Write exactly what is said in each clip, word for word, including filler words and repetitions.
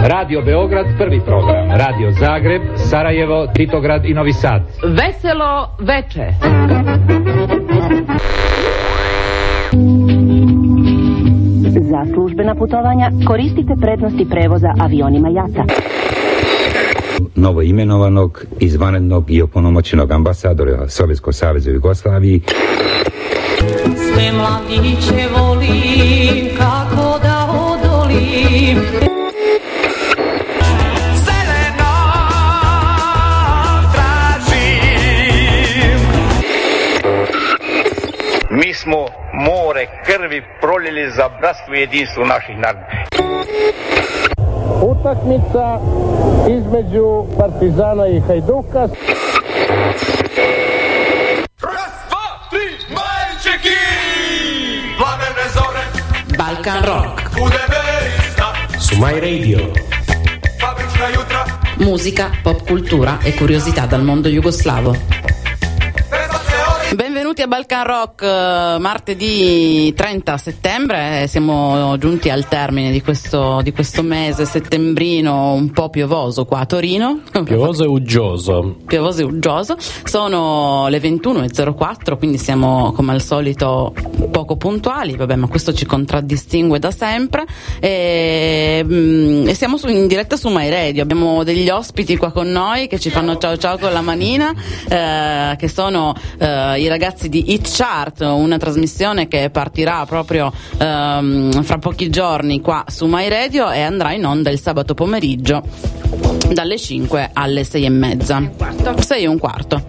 Radio Beograd prvi program, Radio Zagreb, Sarajevo, Titograd i Novi Sad. Veselo veče. Za službena putovanja koristite prednosti prevoza avionima JATA. Novo imenovanog, izvanrednog i opunomoćenog ambasadora Sovjetskog saveza u Jugoslaviji. Sve mladiće volim, kako da odolim. Zeleno tražim. Mi smo more krvi proljeli za bratstvo i jedinstvo naših naroda. Utakmica između Partizana i Hajduka. Raz, dva, tri, majčeki! Plamene zore. Balkan Rock. Bude verista. Su My Radio. Fabrička jutra. Musica, pop cultura e curiosità dal mondo jugoslavo. Benvenuti a Balkan Rock, martedì trenta settembre, siamo giunti al termine di questo, di questo mese settembrino un po' piovoso qua a Torino. Piovoso e uggioso. Piovoso e uggioso. Sono le ventuno e zero quattro, quindi siamo come al solito poco puntuali, vabbè, ma questo ci contraddistingue da sempre. E, e siamo su, in diretta su My Radio, abbiamo degli ospiti qua con noi che ci fanno ciao ciao con la manina, eh, che sono eh, i ragazzi di Hit Chart, una trasmissione che partirà proprio ehm, fra pochi giorni qua su My Radio e andrà in onda il sabato pomeriggio dalle cinque alle sei e mezza, sei e un quarto.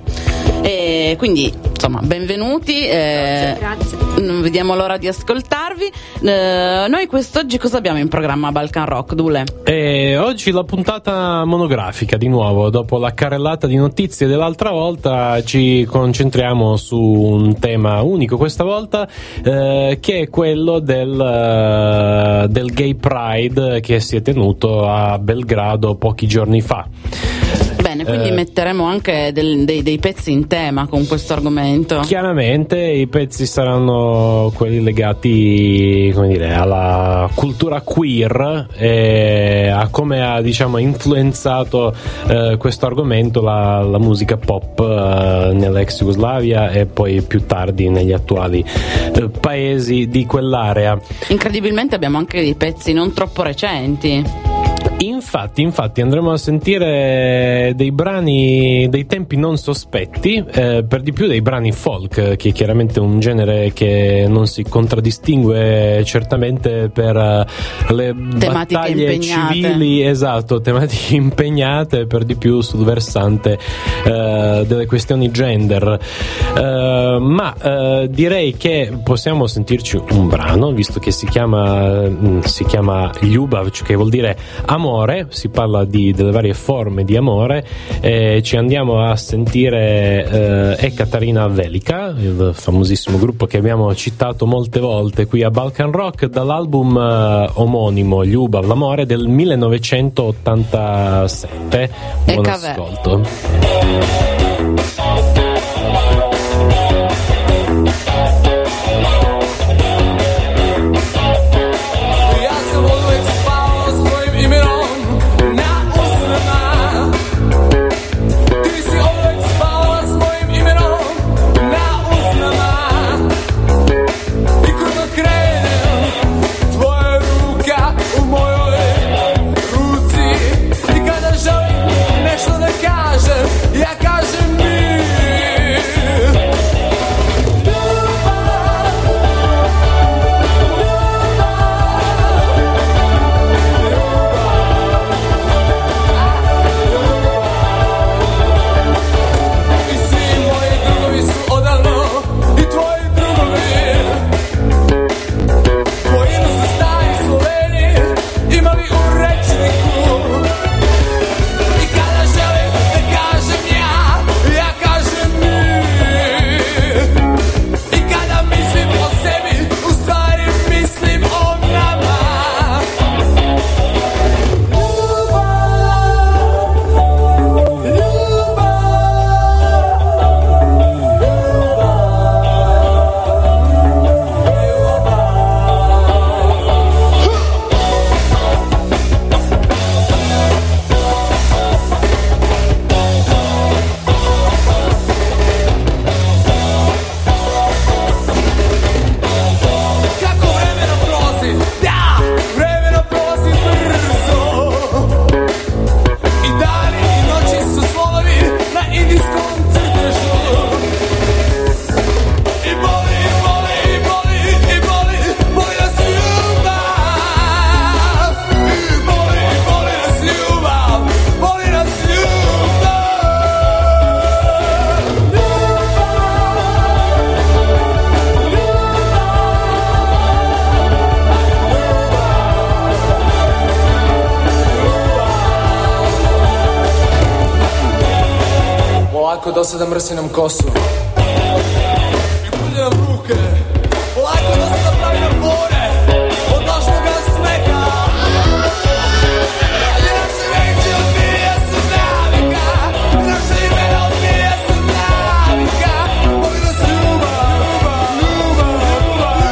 E quindi insomma benvenuti, eh, grazie, grazie. Non vediamo l'ora di ascoltarvi. Eh, noi quest'oggi cosa abbiamo in programma a Balkan Rock, Dule? E oggi la puntata monografica di nuovo, dopo la carrellata di notizie dell'altra volta ci concentriamo su un tema unico questa volta, eh, che è quello del, uh, del Gay Pride che si è tenuto a Belgrado pochi giorni fa. Bene, quindi eh, metteremo anche del, dei, dei pezzi in tema con questo argomento. Chiaramente i pezzi saranno quelli legati, come dire, alla cultura queer e a come ha, diciamo, influenzato eh, questo argomento la, la musica pop eh, nell'ex Jugoslavia e poi più tardi negli attuali eh, paesi di quell'area. Incredibilmente abbiamo anche dei pezzi non troppo recenti. Infatti, infatti andremo a sentire dei brani dei tempi non sospetti, eh, per di più dei brani folk, che è chiaramente un genere che non si contraddistingue certamente per uh, le tematiche battaglie impegnate. Civili, esatto, tematiche impegnate, per di più sul versante uh, delle questioni gender. Uh, ma uh, direi che possiamo sentirci un brano, visto che si chiama si chiama Ljubav, che vuol dire amore. Si parla di, delle varie forme di amore, e ci andiamo a sentire eh, Ekaterina Velika, il famosissimo gruppo che abbiamo citato molte volte qui a Balkan Rock, dall'album eh, omonimo Ljubav, l'amore, del millenovecentottantasette. Buon ascolto. Nešto da kažem, ja kažem mi. polako do sada mrsinom kosu. I pulje nam ruke, polako do sada pravi nam more od lažnoga smeha. I naše reči odbije su navika, i naše imena odbije su navika. Mogu da se ljubav, ljubav, ljubav,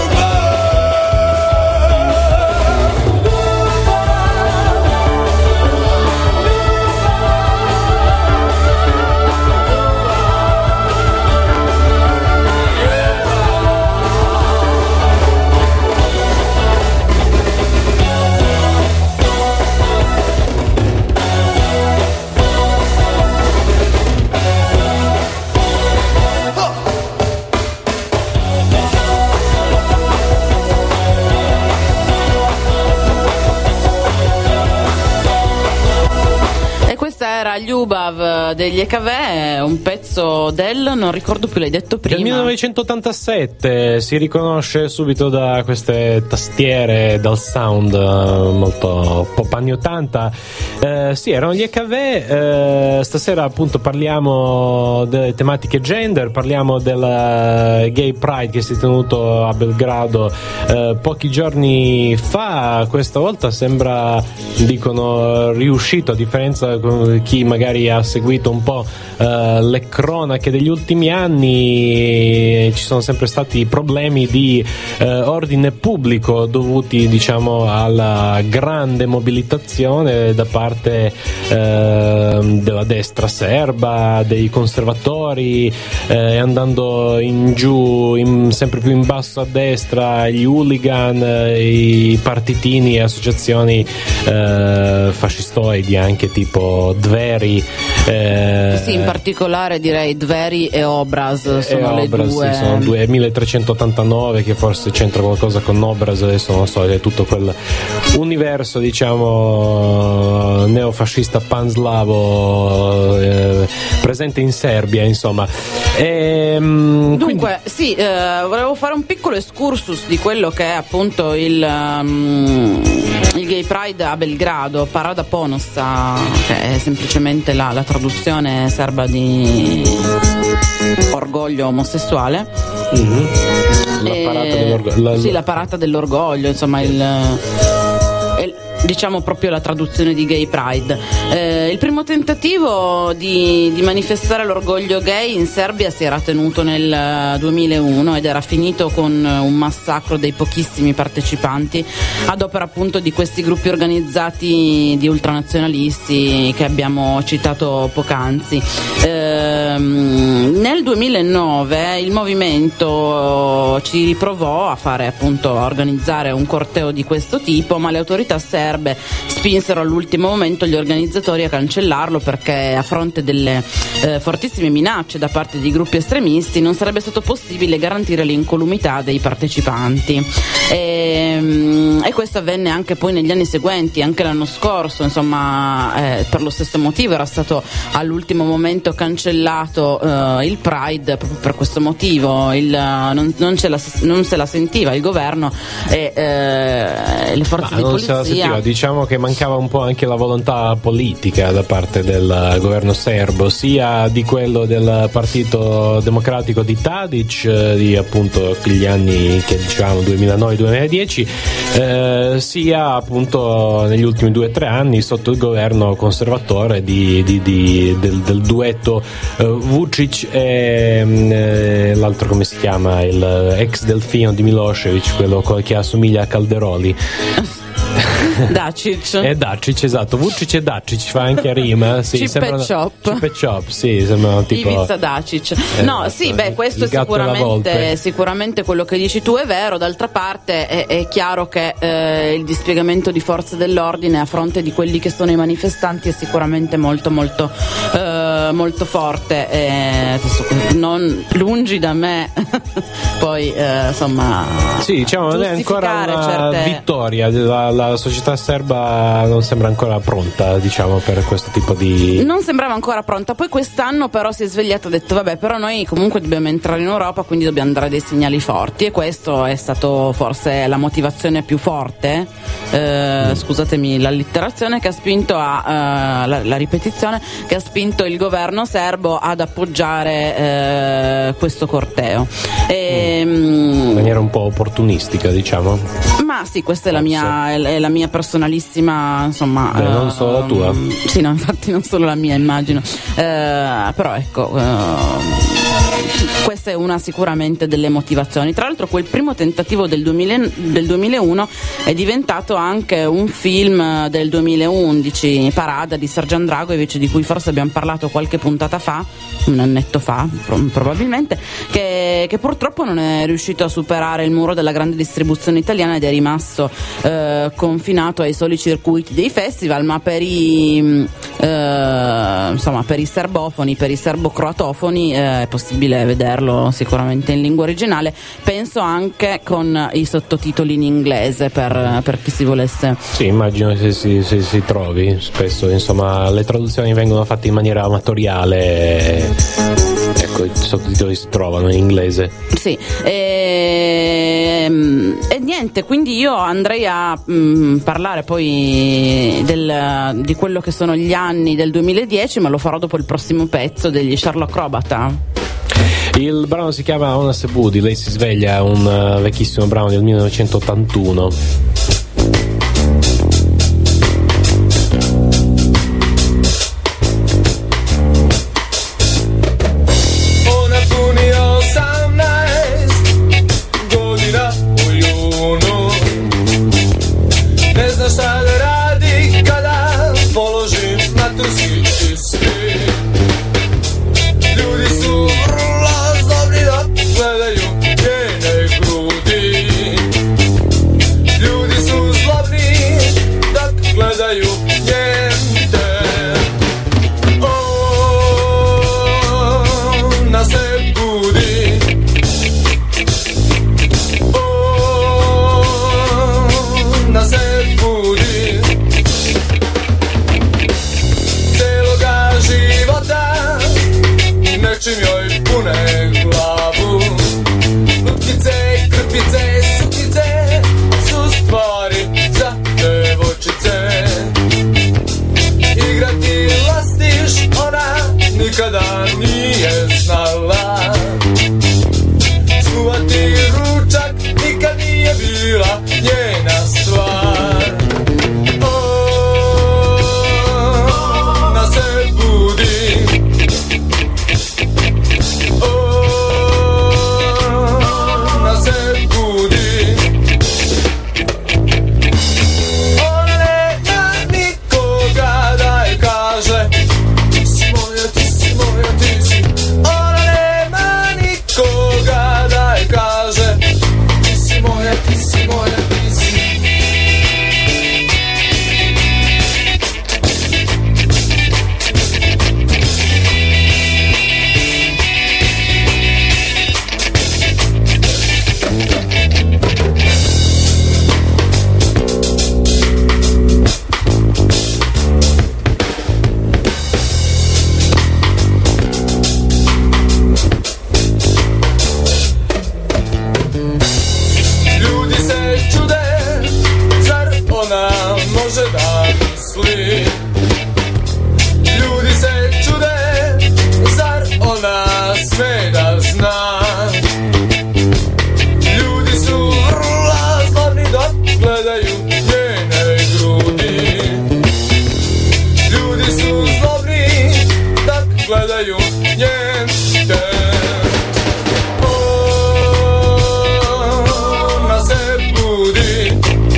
era Ljubav degli E K V, un pezzo del, non ricordo più, l'hai detto prima, del millenovecentottantasette. Si riconosce subito da queste tastiere, dal sound molto pop anni ottanta. Eh, sì, erano gli E K V. Eh, stasera appunto parliamo delle tematiche gender, parliamo del Gay Pride che si è tenuto a Belgrado eh, pochi giorni fa. Questa volta sembra, dicono, riuscito, a differenza di chi magari ha seguito un po' uh, le cronache degli ultimi anni. Ci sono sempre stati problemi di uh, ordine pubblico dovuti, diciamo, alla grande mobilitazione da parte uh, della destra serba, dei conservatori, uh, andando in giù, in, sempre più in basso a destra, gli hooligan, uh, i partitini e associazioni uh, fascistoidi, anche tipo Dveri. Eh, sì, in particolare direi Dveri e Obraz sono e le Obraz, due. Sì, sono due milletrecentottantanove, che forse c'entra qualcosa con Obraz, adesso non so, è tutto quel universo, diciamo, neofascista panslavo eh, presente in Serbia, insomma. E, Dunque, quindi... sì, eh, volevo fare un piccolo excursus di quello che è appunto il, um, il Gay Pride a Belgrado, Parada Ponosa, che è semplicemente la, la traduzione serba di orgoglio omosessuale. Mm-hmm. La parata dell'orgoglio. La, sì, la parata dell'orgoglio, insomma, il, il diciamo proprio la traduzione di Gay Pride. Eh, il primo tentativo di, di manifestare l'orgoglio gay in Serbia si era tenuto nel duemilauno ed era finito con un massacro dei pochissimi partecipanti ad opera appunto di questi gruppi organizzati di ultranazionalisti che abbiamo citato poc'anzi. Eh, nel duemilanove il movimento ci riprovò a fare appunto a organizzare un corteo di questo tipo, ma le autorità serbe spinsero all'ultimo momento gli organizzatori a cancellarlo perché a fronte delle eh, fortissime minacce da parte di gruppi estremisti non sarebbe stato possibile garantire l'incolumità dei partecipanti. E, e questo avvenne anche poi negli anni seguenti, anche l'anno scorso, insomma, eh, per lo stesso motivo era stato all'ultimo momento cancellato eh, il Pride proprio per questo motivo. Il, non, non, ce la, non se la sentiva il governo e eh, le forze Ma di non polizia. Se la sentiva, diciamo che mancava un po' anche la volontà politica da parte del governo serbo, sia di quello del Partito Democratico di Tadic, di appunto quegli anni che dicevamo duemilanove duemiladieci, eh, sia appunto negli ultimi due o tre anni sotto il governo conservatore di, di, di, del, del duetto eh, Vučić e eh, l'altro, come si chiama, il ex delfino di Milošević, quello che assomiglia a Calderoli. Dacic. È Dacic, esatto. Vučić e Dacic fa anche rima. Sì, Chip sembrano, e Chop. Chip e Chop, sì, sembrano tipo Ivica Dacic. No, esatto, sì, beh, questo il gatto e la volpe. sicuramente, sicuramente quello che dici tu è vero. D'altra parte è, è chiaro che eh, il dispiegamento di forze dell'ordine a fronte di quelli che sono i manifestanti è sicuramente molto molto eh, molto forte. E, non lungi da me poi eh, insomma sì, diciamo non è ancora una certe... vittoria. La, la società serba non sembra ancora pronta, diciamo, per questo tipo di... Non sembrava ancora pronta. Poi quest'anno però si è svegliata e ha detto vabbè, però noi comunque dobbiamo entrare in Europa, quindi dobbiamo dare dei segnali forti, e questo è stato forse la motivazione più forte eh, scusatemi l'allitterazione, che ha spinto a eh, la, la ripetizione, che ha spinto il governo serbo ad appoggiare eh, questo corteo. E, in maniera un po' opportunistica, diciamo. Ma sì, questa è la mia, è, è la mia personalissima, insomma. Beh, non solo la tua. Um, sì, no, infatti non solo la mia, immagino. Uh, però ecco, uh, questa è una sicuramente delle motivazioni. Tra l'altro quel primo tentativo del, duemila, del duemilauno è diventato anche un film del duemilaundici, Parada di Srdjan Dragojevic, di cui forse abbiamo parlato qualche puntata fa, un annetto fa probabilmente, che, che purtroppo non è riuscito a superare il muro della grande distribuzione italiana ed è rimasto eh, confinato ai soli circuiti dei festival, ma per i eh, insomma per i serbofoni, per i serbo-croatofoni eh, è possibile vederlo sicuramente in lingua originale, penso anche con i sottotitoli in inglese per, per chi si volesse. Sì, immagino che si, si, si trovi spesso, insomma le traduzioni vengono fatte in maniera amatoriale, ecco, i sottotitoli si trovano in inglese. Sì, e, e niente, quindi io andrei a mh, parlare poi del, di quello che sono gli anni del duemiladieci, ma lo farò dopo il prossimo pezzo degli Sherlock Robata. Il brano si chiama Ona se budi, lei si sveglia, un uh, vecchissimo brano del millenovecentottantuno. Nikada nije znala, skuvati ručak nikad nije bila njena stvar. Ona se budi, ona se budi, ona nema nikoga da je kaže ona nema nikoga da je kaže ti si moja, ti si moja, ti si. Može da misli, ljudi se čude, zar ona sve da zna? Ljudi su vrlo zlobni dok gledaju njene grudi. Ljudi su zlobni dok gledaju njene. Ona se budi,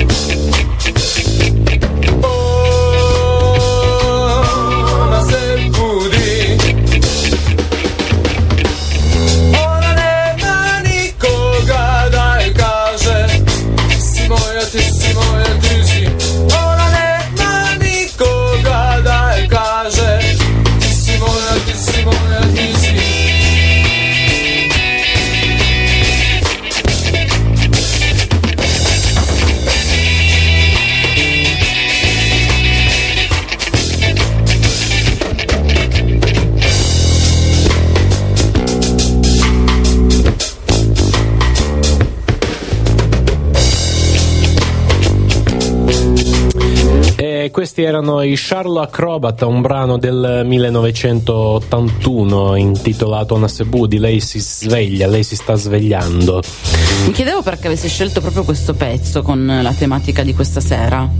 ti si moja, ti si. Ona nema nikoga da je kaže ti si moja, ti si moja, ti si. E questi erano i Charlo Acrobat, un brano del millenovecentottantuno intitolato Nasebu, di Lei si sveglia, lei si sta svegliando. Mi chiedevo perché avessi scelto proprio questo pezzo con la tematica di questa sera.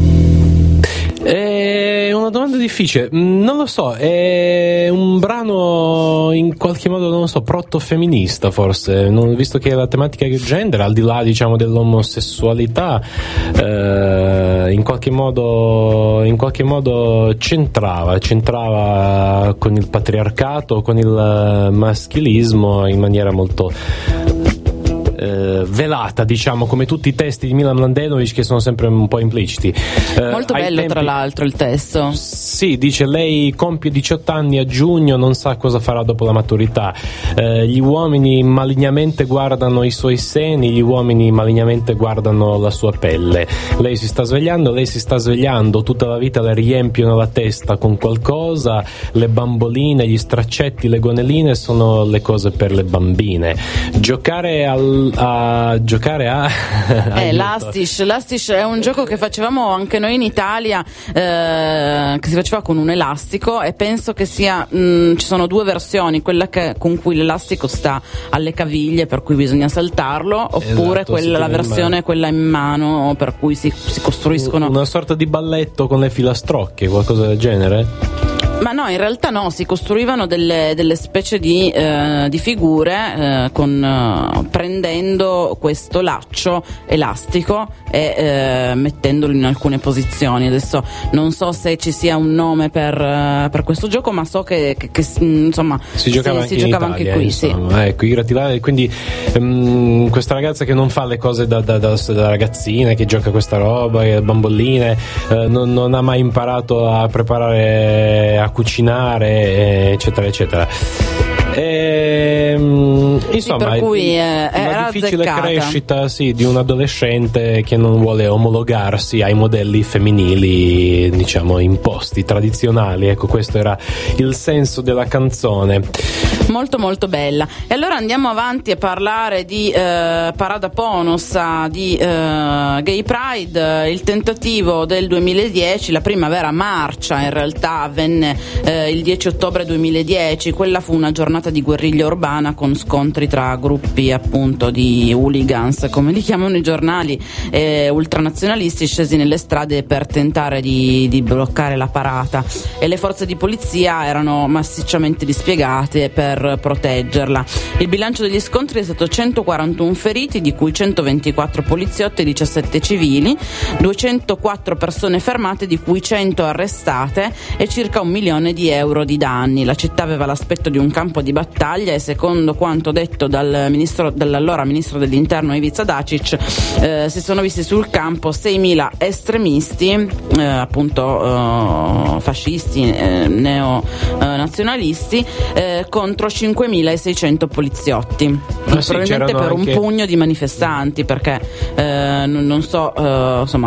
È una domanda difficile, non lo so, è un brano in qualche modo, non lo so, proto-femminista forse, non, visto che la tematica è gender, al di là diciamo dell'omosessualità, eh, in qualche modo in qualche modo centrava, centrava con il patriarcato, con il maschilismo in maniera molto Eh, velata, diciamo, come tutti i testi di Milan Mladenovic, che sono sempre un po' impliciti. Eh, Molto bello tempi... tra l'altro il testo. Sì, dice: lei compie diciotto anni a giugno, non sa cosa farà dopo la maturità. Eh, gli uomini malignamente guardano i suoi seni, gli uomini malignamente guardano la sua pelle. Lei si sta svegliando, lei si sta svegliando, tutta la vita le riempiono la testa con qualcosa, le bamboline, gli straccetti, le goneline sono le cose per le bambine. Giocare al a giocare a eh, l'Astish l'Astish è un gioco che facevamo anche noi in Italia, eh, che si faceva con un elastico, e penso che sia mh, ci sono due versioni, quella che, con cui l'elastico sta alle caviglie per cui bisogna saltarlo, oppure esatto, quella, la versione in quella in mano per cui si, si costruiscono una sorta di balletto con le filastrocche, qualcosa del genere. Ma no, in realtà no, si costruivano delle, delle specie di, eh, di figure eh, con, eh, prendendo questo laccio elastico e eh, mettendolo in alcune posizioni. Adesso non so se ci sia un nome per, uh, per questo gioco, ma so che, che, che insomma si giocava, si, anche, si giocava in Italia, anche qui. Insomma. Sì. Ecco, i gratilari, quindi um, questa ragazza che non fa le cose da, da, da, da ragazzina, che gioca questa roba, che bamboline, eh, non, non ha mai imparato a preparare, a cucinare, eccetera eccetera. E, insomma, sì, per cui è, una era difficile azzeccata. crescita, sì, di un adolescente che non vuole omologarsi ai modelli femminili, diciamo, imposti, tradizionali. Ecco, questo era il senso della canzone. Molto molto bella. E allora andiamo avanti a parlare di eh, Parada Ponosa, di eh, Gay Pride. Il tentativo del duemiladieci, la prima vera marcia in realtà avvenne eh, il dieci ottobre duemiladieci. Quella fu una giornata di guerriglia urbana con scontri tra gruppi appunto di hooligans, come li chiamano i giornali, eh, ultranazionalisti, scesi nelle strade per tentare di, di bloccare la parata, e le forze di polizia erano massicciamente dispiegate per proteggerla. Il bilancio degli scontri è stato centoquarantuno feriti, di cui centoventiquattro poliziotti e diciassette civili, duecentoquattro persone fermate, di cui cento arrestate, e circa un milione di euro di danni. La città aveva l'aspetto di un campo di battaglia, e secondo quanto detto dal ministro, dall'allora ministro dell'interno Ivica Dačić, eh, si sono visti sul campo seimila estremisti, eh, appunto eh, fascisti, eh, neonazionalisti, eh, contro cinquemilaseicento poliziotti, ah, sì, probabilmente per anche... un pugno di manifestanti, perché eh, non, non so eh, insomma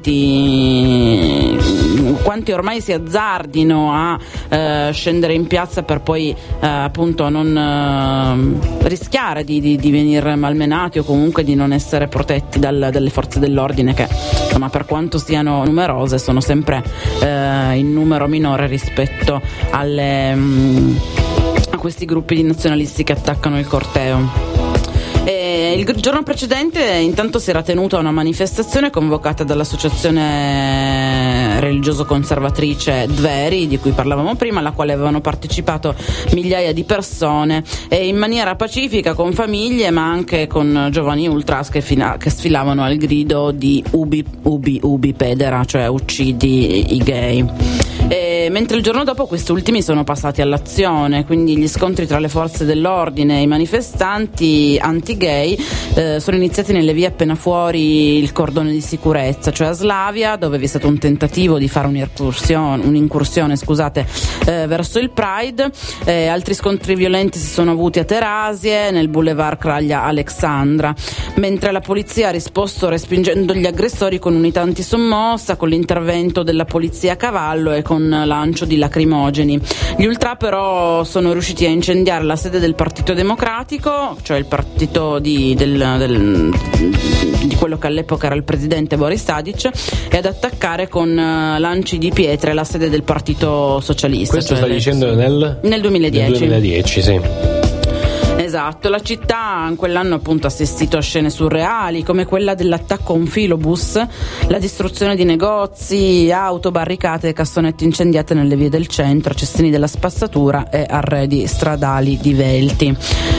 quanti quanti ormai si azzardino a eh, scendere in piazza per poi eh, appunto non eh, rischiare di, di, di venire malmenati o comunque di non essere protetti dal, dalle forze dell'ordine, che insomma per quanto siano numerose sono sempre eh, in numero minore rispetto alle, mh, a questi gruppi di nazionalisti che attaccano il corteo. E il giorno precedente intanto si era tenuta una manifestazione convocata dall'associazione religioso-conservatrice Dveri, di cui parlavamo prima, alla quale avevano partecipato migliaia di persone, e in maniera pacifica, con famiglie ma anche con giovani ultras che, fina- che sfilavano al grido di ubi ubi ubi pedera, cioè uccidi i gay. E mentre il giorno dopo questi ultimi sono passati all'azione, quindi gli scontri tra le forze dell'ordine e i manifestanti anti-gay eh, sono iniziati nelle vie appena fuori il cordone di sicurezza, cioè a Slavia, dove vi è stato un tentativo di fare un'incursione, un'incursione scusate, eh, verso il Pride. Eh, altri scontri violenti si sono avuti a Terasie, nel boulevard Kralja Aleksandra, mentre la polizia ha risposto respingendo gli aggressori con unità antisommossa, con l'intervento della polizia a cavallo e con con lancio di lacrimogeni. Gli ultra però sono riusciti a incendiare la sede del Partito Democratico, cioè il partito di, del, del, di quello che all'epoca era il presidente Boris Tadic, e ad attaccare con lanci di pietre la sede del Partito Socialista. Questo cioè stai le... dicendo nel? Nel duemiladieci. Nel duemiladieci, sì. Esatto, la città in quell'anno appunto ha assistito a scene surreali come quella dell'attacco a un filobus, la distruzione di negozi, auto barricate e cassonetti incendiate nelle vie del centro, cestini della spazzatura e arredi stradali divelti.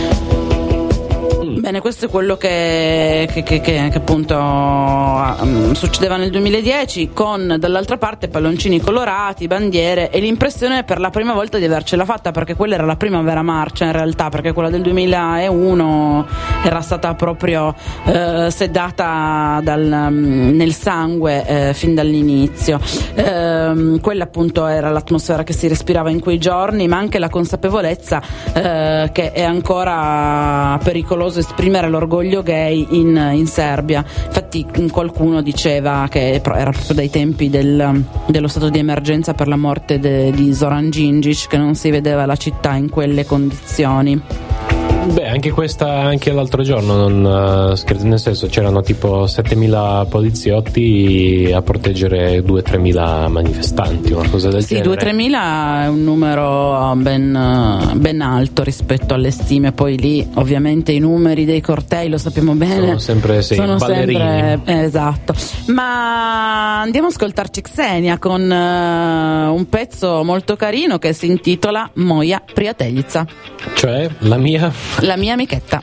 Bene, questo è quello che, che, che, che, che appunto um, succedeva nel duemiladieci, con dall'altra parte palloncini colorati, bandiere e l'impressione per la prima volta di avercela fatta, perché quella era la prima vera marcia in realtà, perché quella del duemilauno era stata proprio eh, sedata dal, um, nel sangue eh, fin dall'inizio. Eh, quella appunto era l'atmosfera che si respirava in quei giorni, ma anche la consapevolezza eh, che è ancora pericoloso esprimere l'orgoglio gay in, in Serbia. Infatti qualcuno diceva che era proprio dai tempi del, dello stato di emergenza per la morte de, di Zoran Đinđić che non si vedeva la città in quelle condizioni. Beh, anche questa, anche l'altro giorno, non, nel senso, c'erano tipo settemila poliziotti a proteggere due tremila manifestanti, una cosa del sì, genere. Sì, due tremila è un numero ben, ben alto rispetto alle stime. Poi lì, ovviamente, i numeri dei cortei, lo sappiamo bene, sono sempre, sì, sono ballerini. sempre, eh, esatto. Ma andiamo a ascoltarci Xenia con uh, un pezzo molto carino che si intitola Moja prijateljica. Cioè, la mia... La mia amichetta.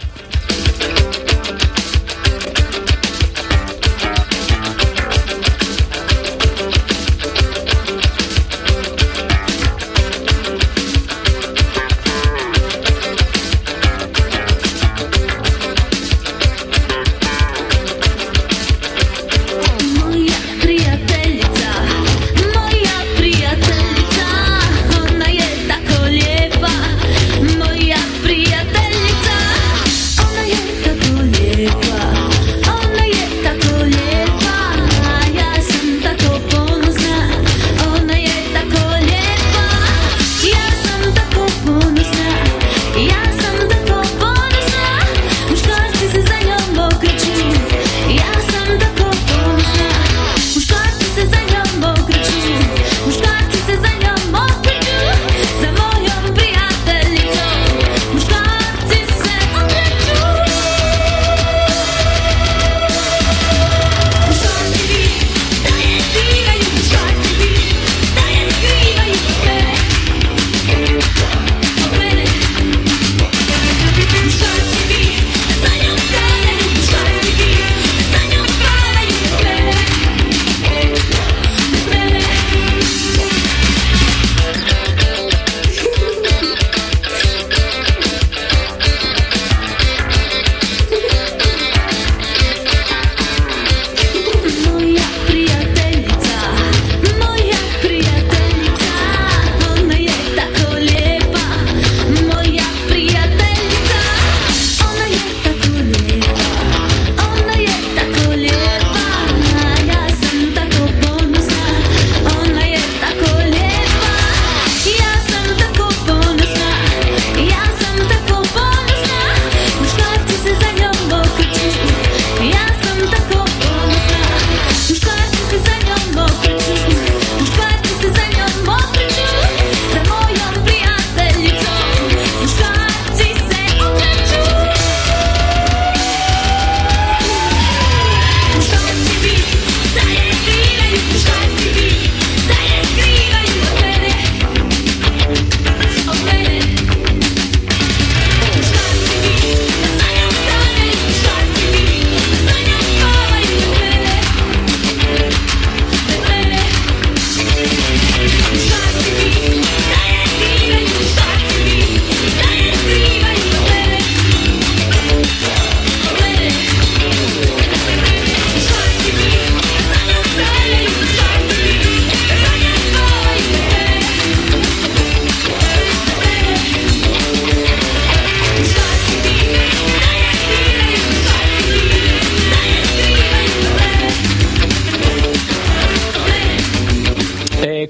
Moja prijateljica,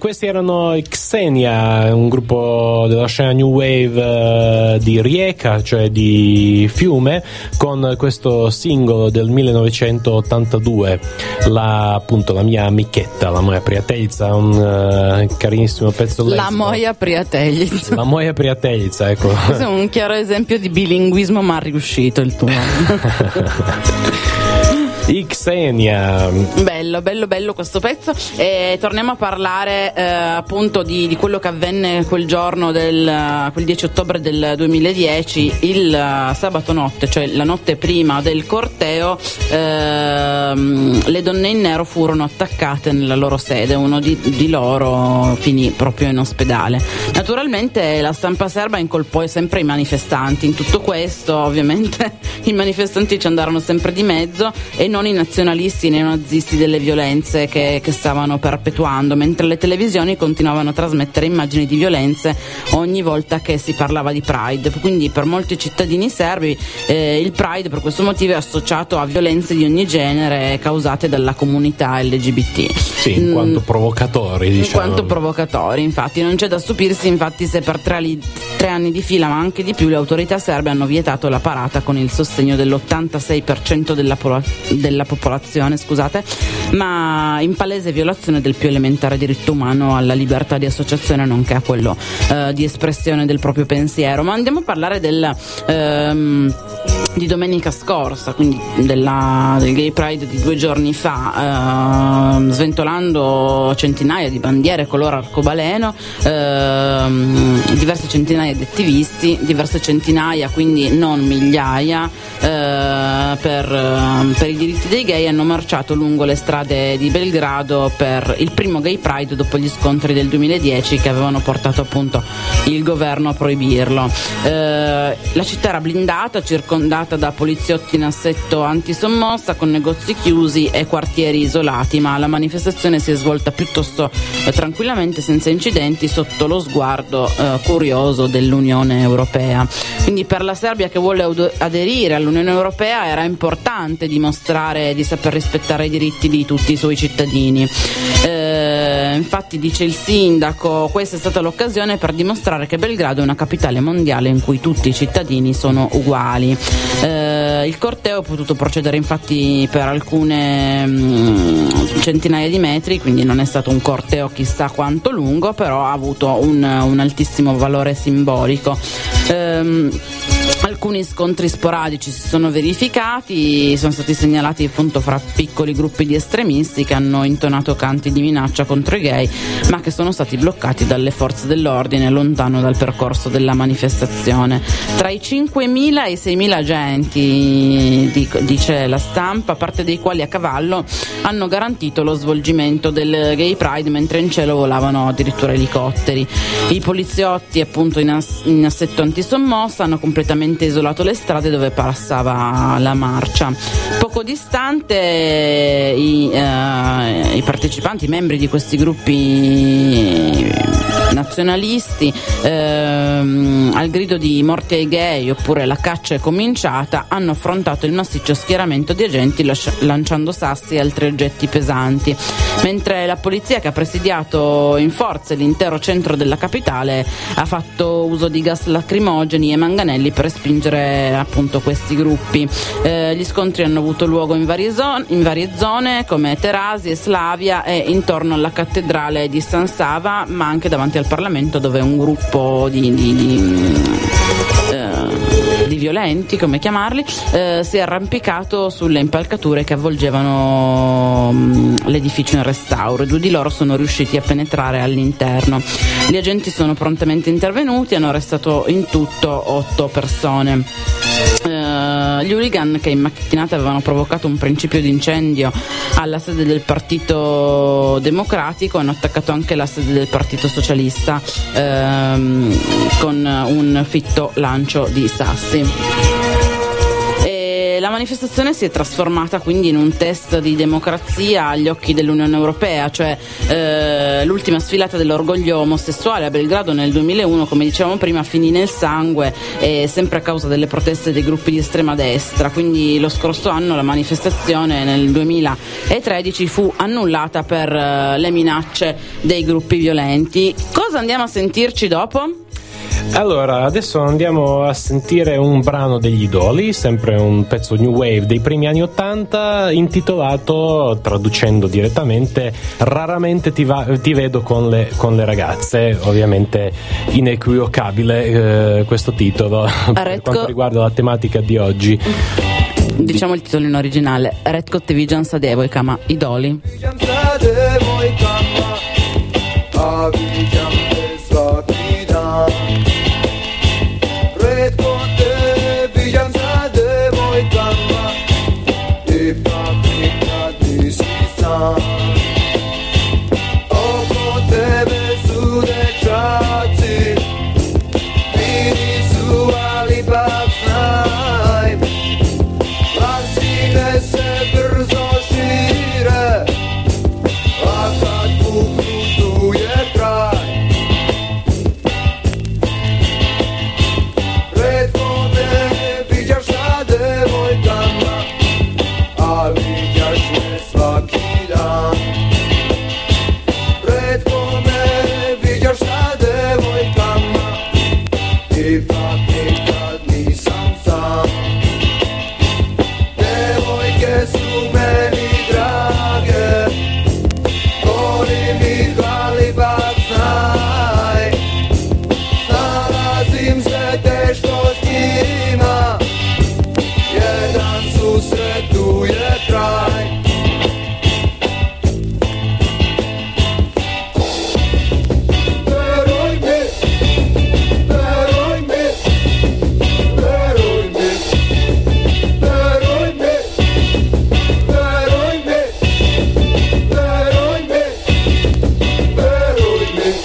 questi erano Xenia, un gruppo della scena new wave uh, di Rijeka, cioè di Fiume, con questo singolo del millenovecentottantadue, la, appunto la mia amichetta, la moja prijateljica, un uh, carinissimo pezzo lesbo. La moja prijateljica. La moja prijateljica, ecco. Questo è un chiaro esempio di bilinguismo ma riuscito il tuo. Xenia. Bello, bello, bello questo pezzo. E torniamo a parlare eh, appunto di, di quello che avvenne quel giorno del quel dieci ottobre del duemiladieci, il uh, sabato notte, cioè la notte prima del corteo. Ehm, le donne in nero furono attaccate nella loro sede, uno di, di loro finì proprio in ospedale. Naturalmente la stampa serba incolpò sempre i manifestanti in tutto questo. Ovviamente i manifestanti ci andarono sempre di mezzo e non i nazionalisti né i nazisti delle violenze che, che stavano perpetuando, mentre le televisioni continuavano a trasmettere immagini di violenze ogni volta che si parlava di Pride. Quindi per molti cittadini serbi eh, il Pride per questo motivo è associato a violenze di ogni genere causate dalla comunità L G B T. Sì, in quanto provocatori, diciamo. In quanto provocatori, infatti non c'è da stupirsi infatti se per tre, li, tre anni di fila, ma anche di più, le autorità serbe hanno vietato la parata con il sostegno dell'ottantasei per cento della, della popolazione, scusate, ma in palese violazione del più elementare diritto umano alla libertà di associazione, nonché a quello eh, di espressione del proprio pensiero. Ma andiamo a parlare del ehm, di domenica scorsa, quindi della, del Gay Pride di due giorni fa, eh, sventolando centinaia di bandiere color arcobaleno, eh, diverse centinaia di attivisti, diverse centinaia, quindi non migliaia, eh, per, per i diritti dei gay hanno marciato lungo le strade di Belgrado per il primo Gay Pride dopo gli scontri del duemiladieci che avevano portato appunto il governo a proibirlo. Eh, la città era blindata, circondata da poliziotti in assetto antisommossa, con negozi chiusi e quartieri isolati, ma la manifestazione si è svolta piuttosto eh, tranquillamente, senza incidenti, sotto lo sguardo eh, curioso dell'Unione Europea. Quindi per la Serbia, che vuole aderire all'Unione Europea, era importante dimostrare di saper rispettare i diritti di tutti i suoi cittadini. Eh, infatti, dice il sindaco, questa è stata l'occasione per dimostrare che Belgrado è una capitale mondiale in cui tutti i cittadini sono uguali. Eh, il corteo è potuto procedere infatti per alcune mh, centinaia di metri, quindi non è stato un corteo chissà quanto lungo, però ha avuto un, un altissimo valore simbolico. Eh, Alcuni scontri sporadici si sono verificati, sono stati segnalati appunto fra piccoli gruppi di estremisti che hanno intonato canti di minaccia contro i gay, ma che sono stati bloccati dalle forze dell'ordine lontano dal percorso della manifestazione. Tra i cinquemila e i seimila agenti, dice la stampa, parte dei quali a cavallo, hanno garantito lo svolgimento del Gay Pride, mentre in cielo volavano addirittura elicotteri. I poliziotti, appunto in, ass- in assetto antisommossa, hanno completamente isolato le strade dove passava la marcia. Poco distante i, eh, i partecipanti, i membri di questi gruppi nazionalisti, ehm, al grido di morte ai gay oppure la caccia è cominciata, hanno affrontato il massiccio schieramento di agenti lascia- lanciando sassi e altri oggetti pesanti, mentre la polizia, che ha presidiato in forze l'intero centro della capitale, ha fatto uso di gas lacrimogeni e manganelli per spingere appunto questi gruppi. Eh, gli scontri hanno avuto luogo in varie, zone, in varie zone come Terasi e Slavia e intorno alla cattedrale di San Sava, ma anche davanti al Parlamento, dove un gruppo di, di, di, eh, di violenti, come chiamarli, eh, si è arrampicato sulle impalcature che avvolgevano mh, l'edificio in restauro. Due di loro sono riusciti a penetrare all'interno. Gli agenti sono prontamente intervenuti e hanno arrestato in tutto otto persone. Uh, gli hooligan, che in mattinata avevano provocato un principio di incendio alla sede del Partito Democratico, hanno attaccato anche la sede del Partito Socialista uh, con un fitto lancio di sassi. La manifestazione si è trasformata quindi in un test di democrazia agli occhi dell'Unione Europea, cioè eh, l'ultima sfilata dell'orgoglio omosessuale a Belgrado nel duemilauno, come dicevamo prima, finì nel sangue, eh, sempre a causa delle proteste dei gruppi di estrema destra. Quindi lo scorso anno la manifestazione nel duemilatredici fu annullata per eh, le minacce dei gruppi violenti. Cosa andiamo a sentirci dopo? Allora, adesso andiamo a sentire un brano degli Idoli, sempre un pezzo new wave dei primi anni ottanta, intitolato, traducendo direttamente, Raramente ti, va, ti vedo con le, con le ragazze. Ovviamente inequivocabile eh, questo titolo per quanto riguarda la tematica di oggi. Diciamo il titolo in originale: Retko te viđam sa djevojkama, Idoli. Oko tebe su dečaci, fini su, ali pak znaj, glasine se brzo šire, a kad puknu tu je kraj. Retko me viđaš sa devojkama, a viđaš me svaki dan. Retko me viđaš sa devojkama, ipak nikad nisam sam. Devojke su meni drage, volim ih, ali bak znaj, nalazim se teško s njima, jedan susret tu je kraj. Veruj mi, veruj mi, veruj mi, veruj mi, veruj mi, veruj mi, veruj mi.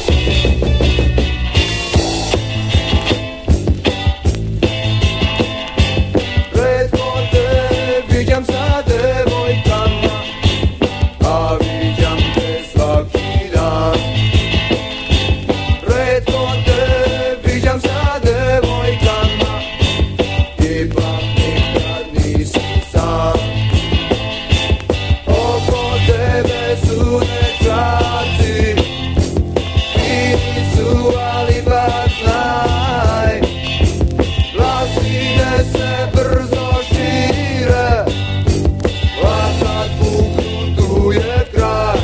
Retko te viđam sa devojkama, a viđam te svaki dan. Retko te viđam sa devojkama, ipak nikad nisi sam. Oko tebe su dečaci, fini su, ali bak znaj, glasine se brzo šire, a kad puknu tu je kraj.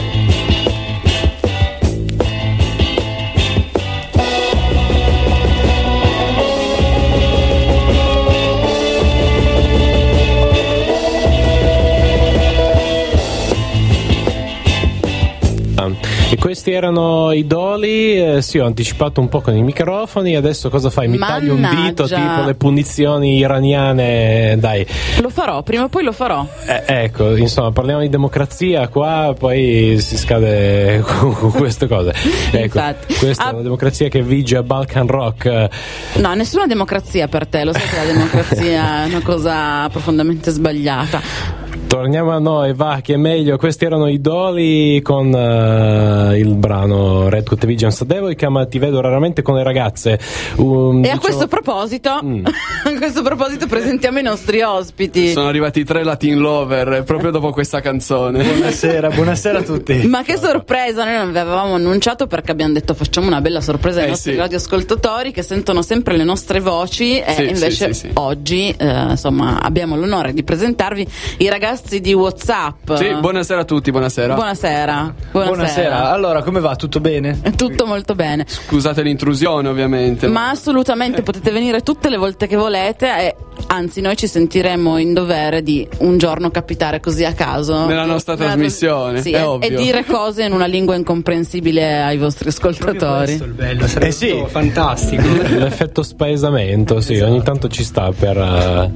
E questi erano Idoli. Eh, sì, ho anticipato un po' con i microfoni. Adesso cosa fai? Mi tagli un dito, Mannaggia. tipo le punizioni iraniane? Dai, Lo farò, prima o poi lo farò. Eh, ecco, insomma, parliamo di democrazia qua, poi si scade con, con queste cose. Ecco, Infatti. questa Ah. è una democrazia che vige a Balkan Rock. No, nessuna democrazia per te, lo sai che la democrazia è una cosa profondamente sbagliata. Torniamo a noi, va, che è meglio. Questi erano Idoli con uh, il brano Retko te viđam sa devojkama, ti vedo raramente con le ragazze. Um, E diciamo- a questo proposito, Mm. a questo proposito presentiamo i nostri ospiti. Sono arrivati tre Latin Lover proprio dopo questa canzone. Buonasera, buonasera a tutti. Ma che sorpresa, noi non vi avevamo annunciato perché abbiamo detto facciamo una bella sorpresa ai Eh, nostri sì. radioascoltatori che sentono sempre le nostre voci e Sì, invece sì, sì, sì. oggi eh, insomma abbiamo l'onore di presentarvi i ragazzi di WhatsApp. Sì, buonasera a tutti, buonasera. Buonasera. Buonasera. Buonasera. Allora, come va? Tutto bene? Tutto molto bene. Scusate l'intrusione, ovviamente. Ma assolutamente potete venire tutte le volte che volete e anzi noi ci sentiremo in dovere di un giorno capitare così a caso Nella nostra trasmissione, sì, è e, ovvio. e dire cose in una lingua incomprensibile ai vostri ascoltatori. Questo è il bello, sarebbe Eh sì. tutto fantastico. L'effetto spaesamento, sì, ogni tanto ci sta per, uh,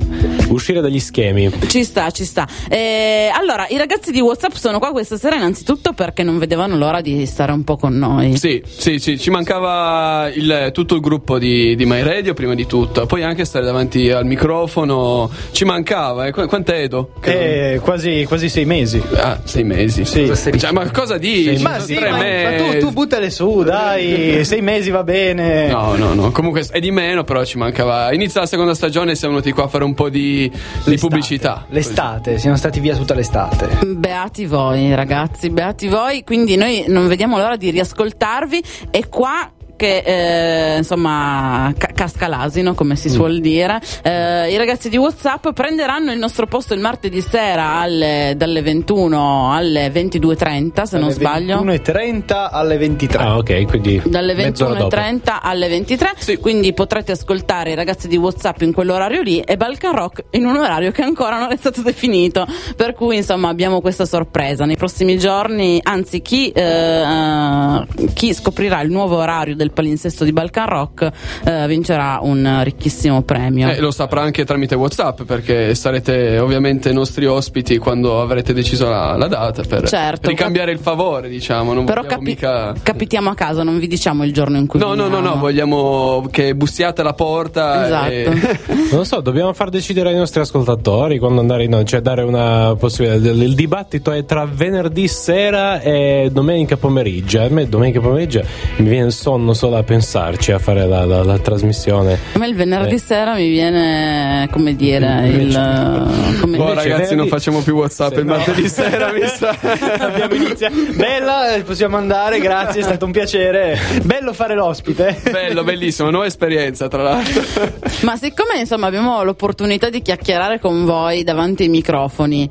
uscire dagli schemi. Ci sta, ci sta. Eh, allora, i ragazzi di WhatsApp sono qua questa sera innanzitutto perché non vedevano l'ora di stare un po' con noi. Sì, sì, sì, ci mancava il, tutto il gruppo di, di My Radio prima di tutto, poi anche stare davanti al microfono ci mancava. Eh. Quant'è Edo? Che... Eh, quasi, quasi sei mesi. Ah, sei mesi. Sì. Cioè, ma cosa dici? Ma sì, tre ma, mesi. ma tu, tu buttale su, dai, sei mesi va bene. No, no, no, comunque è di meno, però ci mancava. Inizia la seconda stagione e siamo venuti qua a fare un po' di, di pubblicità. L'estate, siamo stati via tutta l'estate. Beati voi ragazzi, beati voi, quindi noi non vediamo l'ora di riascoltarvi e qua che eh, insomma ca- casca l'asino, come si suol dire. Eh, i ragazzi di WhatsApp prenderanno il nostro posto il martedì sera alle, dalle ventuno alle ventidue e trenta, se non sbaglio. ventuno e trenta alle ventitré. Ah, ok, quindi dalle ventuno e trenta alle ventitré, sì. Quindi potrete ascoltare i ragazzi di WhatsApp in quell'orario lì e Balkan Rock in un orario che ancora non è stato definito, per cui insomma abbiamo questa sorpresa nei prossimi giorni. Anzi, chi, eh, chi scoprirà il nuovo orario del palinsesto di Balkan Rock eh, vincerà un ricchissimo premio. Eh, lo saprà anche tramite WhatsApp, perché sarete ovviamente nostri ospiti quando avrete deciso la, la data per certo, ricambiare cap- il favore, diciamo. Non però capi- mica... capitiamo a caso, non vi diciamo il giorno in cui no veniamo. no no no vogliamo che bussiate alla porta. Esatto. E... non lo so, dobbiamo far decidere ai nostri ascoltatori quando andare in, cioè dare una possibilità. Il dibattito è tra venerdì sera e domenica pomeriggio. A me domenica pomeriggio mi viene il sonno solo a pensarci, a fare la, la, la trasmissione. A me il venerdì eh. sera mi viene, come dire, il come oh, ragazzi venerdì... non facciamo più WhatsApp sì, il martedì no. sera mi sa. Abbiamo iniziato. Bella, possiamo andare, grazie, è stato un piacere. Bello fare l'ospite. Bello, bellissimo, nuova esperienza tra l'altro. Ma siccome insomma abbiamo l'opportunità di chiacchierare con voi davanti ai microfoni,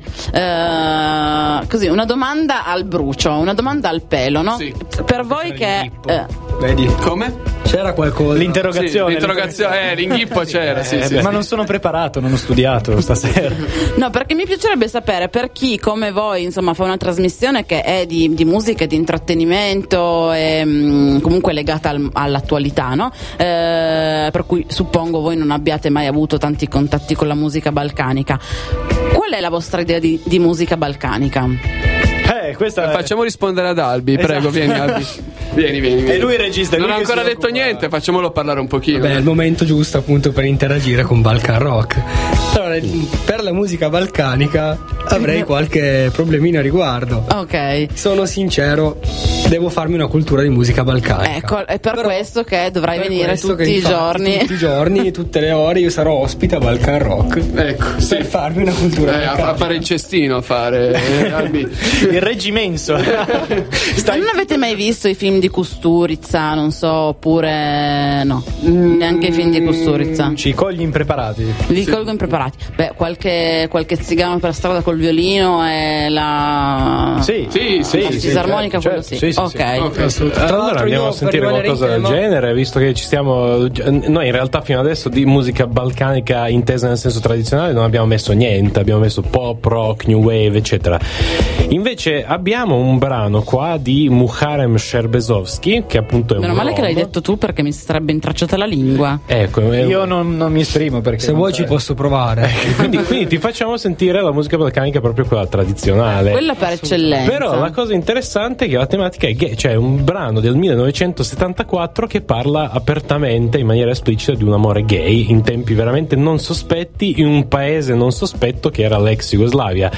eh, così una domanda al brucio, una domanda al pelo, no? Sì. Per voi che eh, vedi come? C'era qualcosa. L'interrogazione. Sì, l'interrogazione, eh, l'inghippo c'era, sì, eh, sì, beh, sì. Ma non sono preparato, non ho studiato stasera. No, perché mi piacerebbe sapere per chi come voi, insomma, fa una trasmissione che è di, di musica e di intrattenimento e mh, comunque legata al, all'attualità, no? Eh, per cui suppongo voi non abbiate mai avuto tanti contatti con la musica balcanica. Qual è la vostra idea di, di musica balcanica? Eh, questa eh, facciamo rispondere ad Albi, esatto. Prego, vieni Albi. Vieni, vieni, vieni. E lui regista. Non lui ha ancora detto occupa... niente, facciamolo parlare un pochino. Beh, è il momento giusto appunto per interagire con Balkan Rock. Allora, per la musica balcanica avrei qualche problemino a riguardo. Ok. Sono sincero, devo farmi una cultura di musica balcanica. Ecco, è per Però, questo che dovrai per venire tutti che, i infatti, giorni. Tutti i giorni, tutte le ore io sarò ospite a Balkan Rock. Ecco, sì. Per farmi una cultura eh, balcanica. A fare il cestino, a fare eh, Albi. Il reggimenso. Stai... Non avete mai visto i film di Kusturica, non so, oppure no, mm, neanche i film di Kusturica. Ci cogli impreparati. Vi sì. colgo impreparati. Beh, qualche, qualche zigano per strada col violino e la sì, sì, sì, la sì, fisarmonica, certo, quello certo, sì. sì, Ok. sì, sì. Allora andiamo a sentire qualcosa del genere, visto che ci stiamo. Noi in realtà fino adesso di musica balcanica intesa nel senso tradizionale non abbiamo messo niente, abbiamo messo pop, rock, new wave, eccetera. Invece abbiamo un brano qua di Muharrem Sherbezovsky, che appunto è Meno un male rom. che l'hai detto tu, perché mi si sarebbe intracciata la lingua. Ecco, è... io non, non mi esprimo perché se vuoi ci posso provare. quindi, quindi ti facciamo sentire la musica balcanica proprio quella tradizionale. Quella per eccellenza. Però la cosa interessante è che la tematica è gay, cioè un brano del millenovecentosettantaquattro che parla apertamente in maniera esplicita di un amore gay in tempi veramente non sospetti in un paese non sospetto che era l'ex Jugoslavia.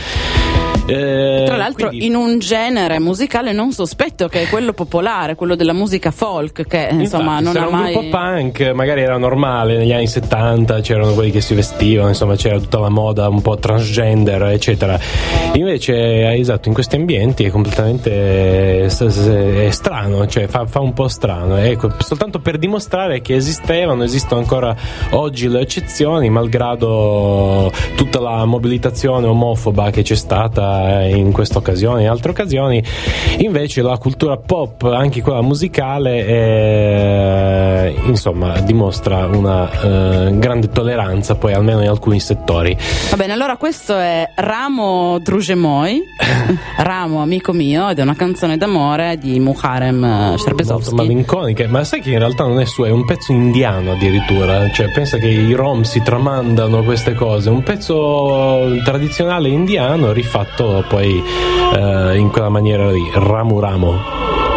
Eh, Tra l'altro quindi... in un genere musicale non sospetto, che è quello popolare, quello della musica folk, che insomma Infatti, non se ha era mai... un gruppo punk magari era normale, negli anni settanta c'erano quelli che si vestivano, insomma c'era tutta la moda un po' transgender eccetera. Invece esatto, in questi ambienti è completamente è strano, cioè fa, fa un po' strano, ecco, soltanto per dimostrare che esistevano, esistono ancora oggi le eccezioni malgrado tutta la mobilitazione omofoba che c'è stata sia in questa occasione, in altre occasioni. Invece la cultura pop, anche quella musicale, è, insomma, dimostra una eh, grande tolleranza, poi almeno in alcuni settori. Va bene, allora questo è Ramo Druže moj, Ramo amico mio, ed è una canzone d'amore di Muharrem Sharbezovsky. Molto malinconica, ma sai che in realtà non è suo, è un pezzo indiano addirittura, cioè pensa che i rom si tramandano queste cose, un pezzo tradizionale indiano rifatto poi eh, in quella maniera lì, Ramu Ramo.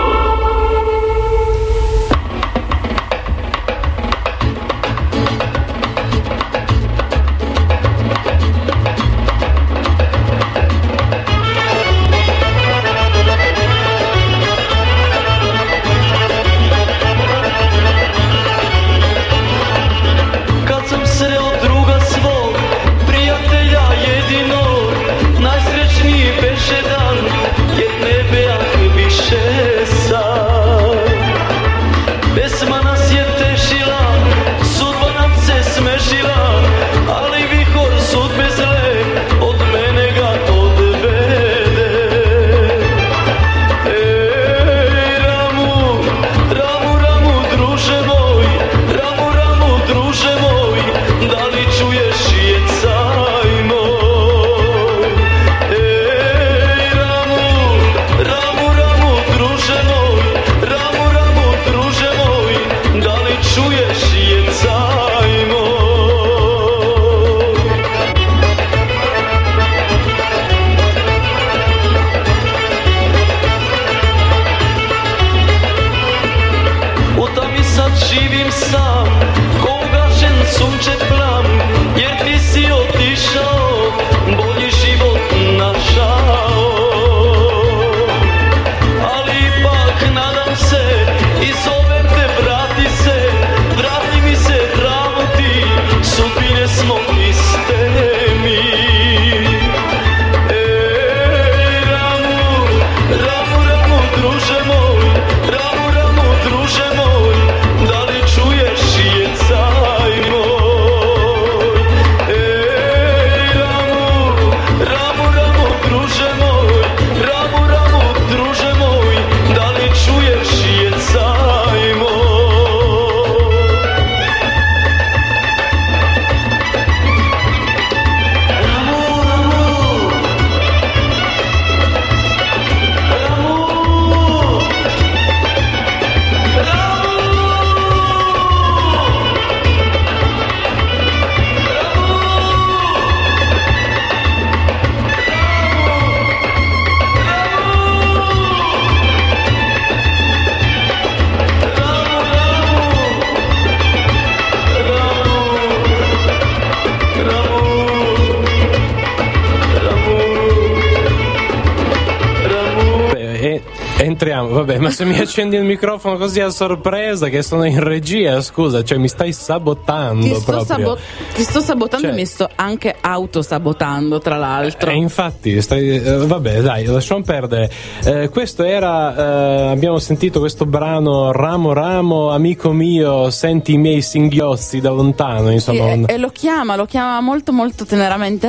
Entriamo, vabbè, ma se mi accendi il microfono così a sorpresa, che sono in regia, scusa, cioè mi stai sabotando ti sto proprio. Sabo- ti sto sabotando, cioè, e mi sto anche autosabotando, tra l'altro. E eh, infatti, stai, eh, vabbè, dai, lasciamo perdere. Eh, questo era, eh, abbiamo sentito questo brano Ramo Ramo, amico mio, senti i miei singhiozzi da lontano, insomma. Sì, un... e, e lo chiama, lo chiama molto molto teneramente,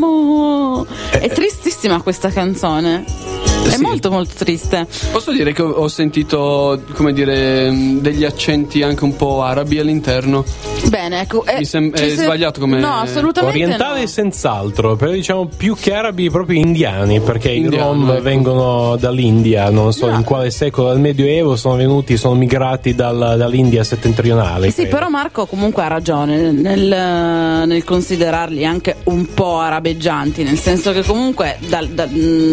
Ramo. Eh, È tristissima questa canzone. È sì. molto molto triste. Posso dire che ho sentito, come dire, degli accenti anche un po' arabi all'interno? Bene, ecco. Mi sem- è se... sbagliato come... No, assolutamente orientali no. Senz'altro, però diciamo più che arabi proprio indiani, perché Indiano, i rom ecco. vengono dall'India, non so no. in quale secolo del Medioevo sono venuti, sono migrati dal, dall'India settentrionale. Sì, credo. però Marco comunque ha ragione nel, nel considerarli anche un po' arabeggianti, nel senso che comunque dal, dal,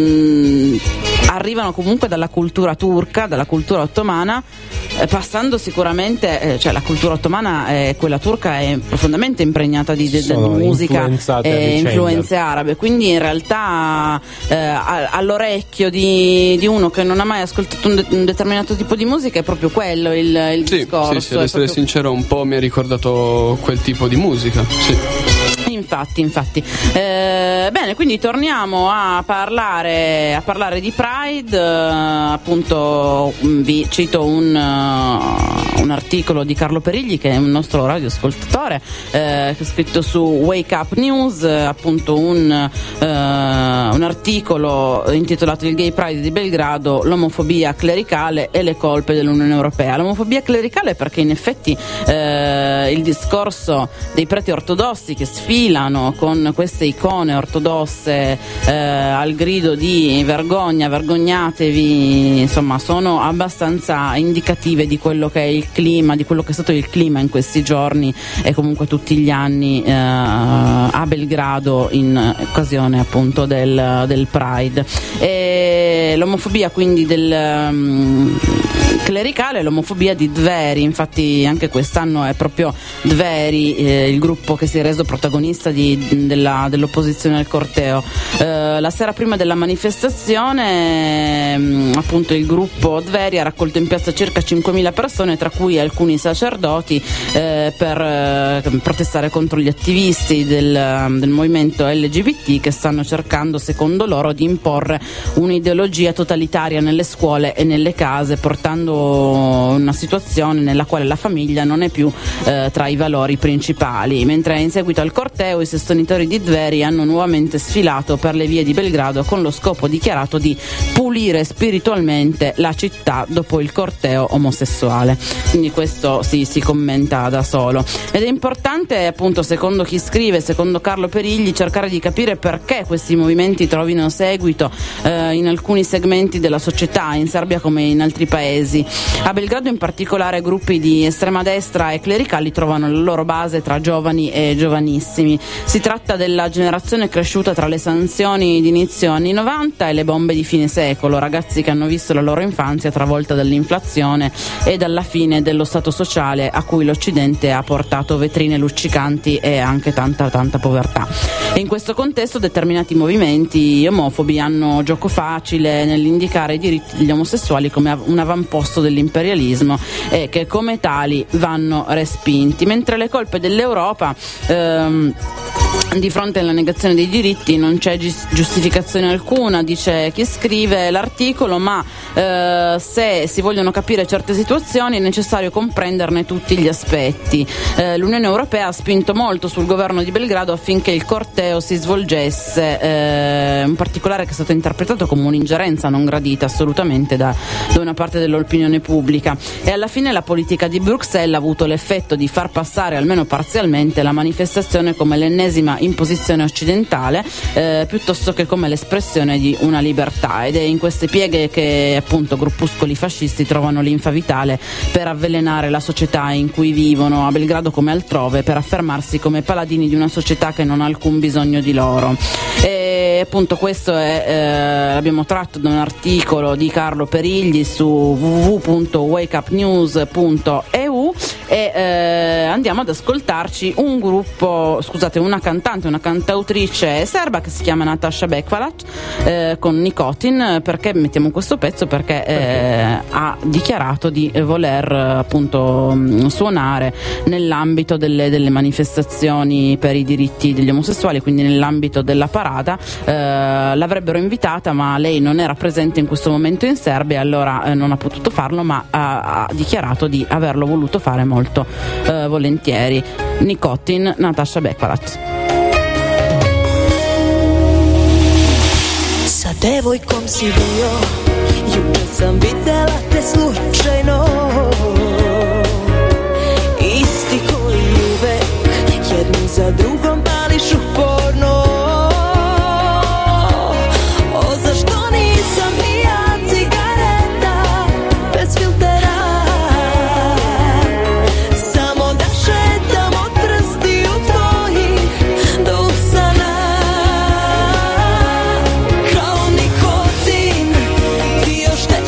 mh, arrivano comunque dalla cultura turca, dalla cultura ottomana, eh, passando sicuramente, eh, cioè la cultura ottomana, è, quella turca è profondamente impregnata di, di, di musica e influenze arabe, quindi in realtà eh, all'orecchio di, di uno che non ha mai ascoltato un, de- un determinato tipo di musica è proprio quello il, il sì, discorso. Sì, sì, ad essere proprio... sincero, un po' mi ha ricordato quel tipo di musica, sì. infatti, infatti. Eh, bene, quindi torniamo a parlare, a parlare di Pride. Eh, appunto, vi cito un, uh, un articolo di Carlo Perigli, che è un nostro radioascoltatore, eh, che ha scritto su Wake Up News, eh, appunto un, uh, un articolo intitolato Il Gay Pride di Belgrado, l'omofobia clericale e le colpe dell'Unione Europea. L'omofobia clericale perché in effetti eh, il discorso dei preti ortodossi che sfilano con queste icone ortodosse eh, al grido di vergogna, vergognatevi, insomma, sono abbastanza indicative di quello che è il clima, di quello che è stato il clima in questi giorni e comunque tutti gli anni eh, a Belgrado in occasione appunto del, del Pride. E l'omofobia quindi del um, clericale, l'omofobia di Dveri, infatti anche quest'anno è proprio Dveri eh, il gruppo che si è reso protagonista di, della, dell'opposizione al corteo. Eh, la sera prima della manifestazione eh, appunto il gruppo Dveri ha raccolto in piazza circa cinquemila persone, tra cui alcuni sacerdoti, eh, per eh, protestare contro gli attivisti del, del movimento L G B T che stanno cercando, secondo loro, di imporre un'ideologia totalitaria nelle scuole e nelle case, portando una situazione nella quale la famiglia non è più eh, tra i valori principali. Mentre in seguito al corteo i sostenitori di Dveri hanno nuovamente sfilato per le vie di Belgrado con lo scopo dichiarato di pulire spiritualmente la città dopo il corteo omosessuale. Quindi questo sì, si commenta da solo. Ed è importante, appunto, secondo chi scrive, secondo Carlo Perigli, cercare di capire perché questi movimenti trovino seguito eh, in alcuni segmenti della società, in Serbia come in altri paesi. A Belgrado in particolare gruppi di estrema destra e clericali trovano la loro base tra giovani e giovanissimi. Si tratta della generazione cresciuta tra le sanzioni di inizio anni novanta e le bombe di fine secolo, ragazzi che hanno visto la loro infanzia travolta dall'inflazione e dalla fine dello stato sociale a cui l'Occidente ha portato vetrine luccicanti e anche tanta tanta povertà. E in questo contesto determinati movimenti omofobi hanno gioco facile nell'indicare i diritti degli omosessuali come un avamposto dell'imperialismo e che come tali vanno respinti, mentre le colpe dell'Europa ehm, di fronte alla negazione dei diritti non c'è giustificazione alcuna, dice chi scrive l'articolo, ma eh, se si vogliono capire certe situazioni è necessario comprenderne tutti gli aspetti. Eh, L'Unione Europea ha spinto molto sul governo di Belgrado affinché il corteo si svolgesse, eh, in particolare che è stato interpretato come un'ingerenza non gradita assolutamente da, da una parte dell'opinione pubblica, e alla fine la politica di Bruxelles ha avuto l'effetto di far passare almeno parzialmente la manifestazione come l'ennesima imposizione occidentale eh, piuttosto che come l'espressione di una libertà, ed è in queste pieghe che appunto gruppuscoli fascisti trovano linfa vitale per avvelenare la società in cui vivono a Belgrado come altrove, per affermarsi come paladini di una società che non ha alcun bisogno di loro. E appunto questo è eh, l'abbiamo tratto da un articolo di Carlo Perigli su w w w punto wake up news punto e u e eh, andiamo ad ascoltarci un gruppo, scusate, una cantante, una cantautrice serba che si chiama Nataša Bekvalac eh, con Nikotin. Perché mettiamo questo pezzo? Perché eh, ha dichiarato di voler appunto suonare nell'ambito delle, delle manifestazioni per i diritti degli omosessuali, quindi nell'ambito della parata. Eh, l'avrebbero invitata, ma lei non era presente in questo momento in Serbia, allora eh, non ha potuto farlo, ma ha, ha dichiarato di averlo voluto fare molto eh, volentieri. Nikotin, Nataša Bekvalac. Sa devojkom si bio, juče sam videla te slučajno, isti koji uvek jednu za drugom pališ uporno. O, zašto nisam ni ja cigareta bez filtera, samo da šetam od prstiju tvojih do usana. Kao nikotin, ti još te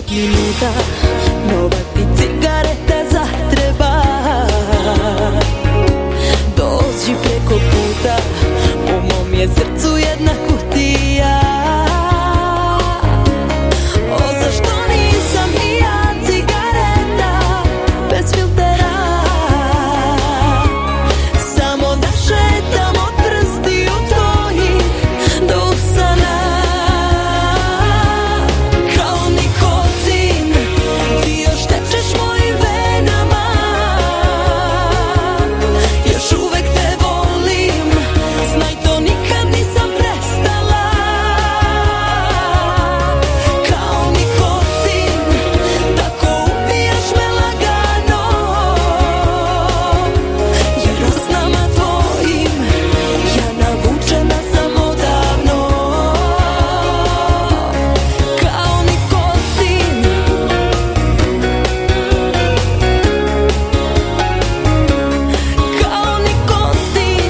pet minuta, nova ti cigareta zatreba. Dođi preko puta, u mom je srcu jedna kutija. O, zašto nisam i ja cigareta bez filtera? Samo da šetam od prstiju tvojih do usana. Kao nikotin, ti još tečeš mojim venama. Još uvek te volim, znaj to nikad nisam prestala. Kao nikotin, tako ubijaš me lagano. Jer u snama tvojim, ja navučena sam odavno. Kao nikotin, kao nikotin.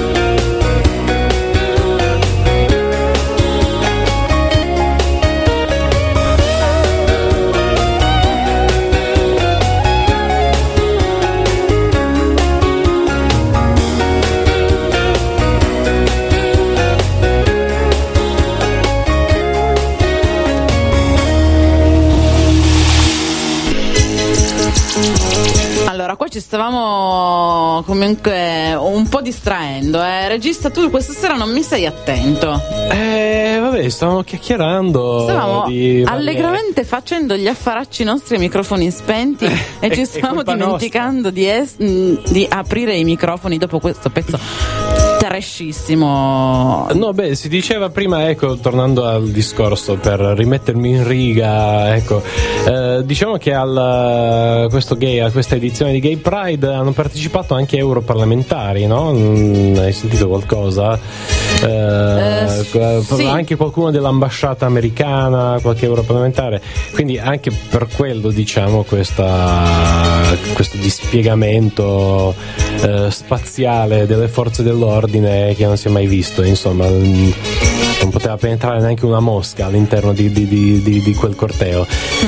Allora, qua ci stavamo comunque un po' distraendo, eh. Regista, tu questa sera non mi sei attento. Eh, vabbè, stavamo chiacchierando. Stavamo di varie- allegramente facendo gli affaracci nostri ai microfoni spenti e è- ci è stavamo colpa dimenticando di, es- mh, di aprire i microfoni dopo questo pezzo trashissimo. No, beh, si diceva prima, ecco, tornando al discorso per rimettermi in riga, ecco, eh, diciamo che al, questo gay, a questa edizione di Gay Pride hanno partecipato anche europarlamentari, no? Mm, hai sentito qualcosa? Eh, Eh, sì. Anche qualcuno dell'ambasciata americana, qualche europarlamentare, quindi anche per quello, diciamo, questa, questo dispiegamento eh, spaziale delle forze dell'ordine che non si è mai visto, insomma, non poteva penetrare neanche una mosca all'interno di, di, di, di, di quel corteo.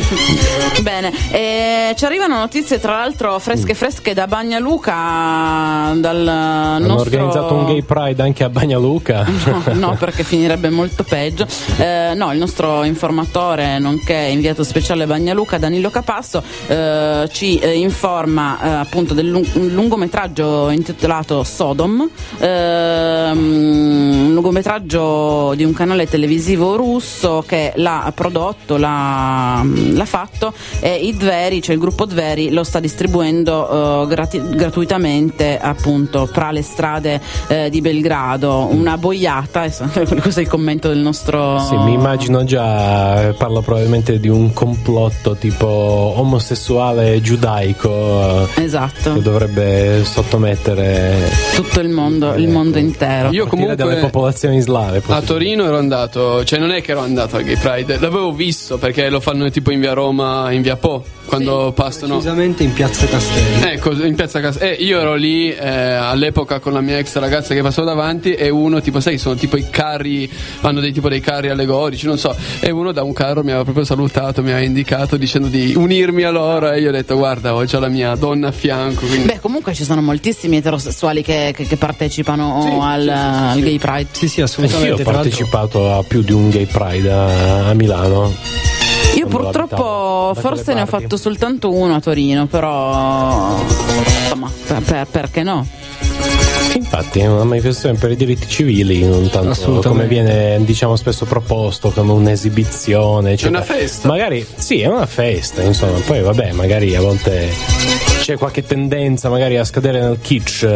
Bene, eh, ci arrivano notizie tra l'altro fresche fresche da Bagnaluca, dal Hanno nostro... organizzato un gay pride anche a Bagnaluca. No, no, perché finirebbe molto peggio. Eh, no, il nostro informatore, nonché inviato speciale Bagnaluca, Danilo Capasso, eh, ci eh, informa eh, appunto del lung- un lungometraggio intitolato Sodom, eh, un lungometraggio di un canale televisivo russo che l'ha prodotto, l'ha, l'ha fatto, e i Dveri, cioè il gruppo Dveri, lo sta distribuendo eh, grati- gratuitamente appunto fra le strade eh, di Belgrado. Una boiata, questo è il commento del nostro... Sì, mi immagino già, parlo probabilmente di un complotto tipo omosessuale giudaico, esatto, che dovrebbe sottomettere tutto il mondo, il mondo intero. Io comunque delle popolazioni slave. a Torino ero andato, cioè non è che ero andato al Gay Pride, l'avevo visto perché lo fanno tipo in via Roma, in via Po, quando passano Precisamente in piazza Castelli. Ecco, in piazza Castelli. Eh, io ero lì eh, all'epoca con la mia ex ragazza che passava davanti, e uno tipo, sai, sono tipo i carri, hanno dei tipo dei carri allegorici, non so, e uno da un carro mi aveva proprio salutato, mi aveva indicato dicendo di unirmi a loro, e io ho detto guarda, ho già la mia donna a fianco, quindi... Beh, comunque ci sono moltissimi eterosessuali che, che, che partecipano Sì, al, sì, sì, al sì. Gay Pride. Sì, sì, Io assolutamente. ho Tra l'altro- partecipato a più di un gay pride a, a Milano. Io Quando purtroppo abitavo da forse quelle ne ho parti. fatto soltanto uno a Torino, però insomma, per, per- perché no? Infatti è una manifestazione per i diritti civili, non tanto Assolutamente. come viene, diciamo, spesso proposto come un'esibizione, eccetera. È una festa. Magari sì, è una festa, insomma, poi vabbè, magari a volte c'è qualche tendenza magari a scadere nel kitsch.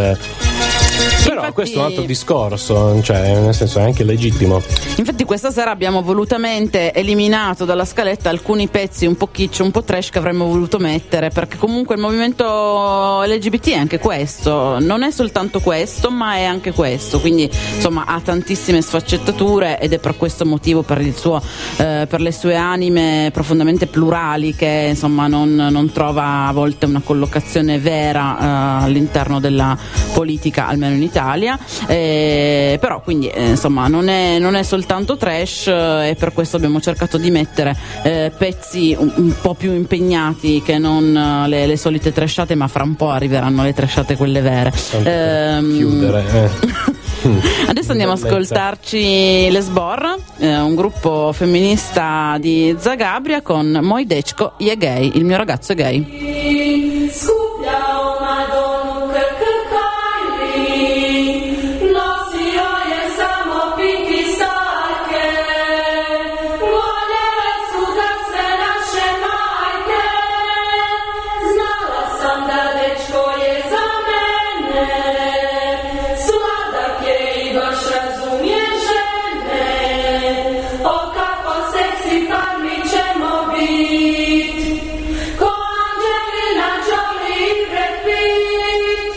Però Infatti- questo è un altro discorso, cioè nel senso è anche legittimo. Infatti questa sera abbiamo volutamente eliminato dalla scaletta alcuni pezzi un po' kitsch, un po' trash che avremmo voluto mettere, perché comunque il movimento L G B T è anche questo, non è soltanto questo, ma è anche questo, quindi insomma ha tantissime sfaccettature, ed è per questo motivo, per il suo eh, per le sue anime profondamente plurali, che insomma non, non trova a volte una collocazione vera eh, all'interno della politica, almeno in Italia, eh, però quindi eh, insomma non è, non è soltanto trash, eh, e per questo abbiamo cercato di mettere eh, pezzi un, un po' più impegnati che non eh, le, le solite trashate, ma fra un po' arriveranno le trashate quelle vere. Ehm, chiudere eh. Adesso andiamo a ascoltarci Les Bor, eh, un gruppo femminista di Zagabria, con Moj dečko je gay, il mio ragazzo è gay. Skupljao Madonu krkajli, nosio je samo pinki starke, voljele su ga sve naše majke, znala sam da dečko je za mene, sladak je i baš razumije žene, o kako seksi par mi ćemo bit, ko Angelina Jolie i Brad Pitt.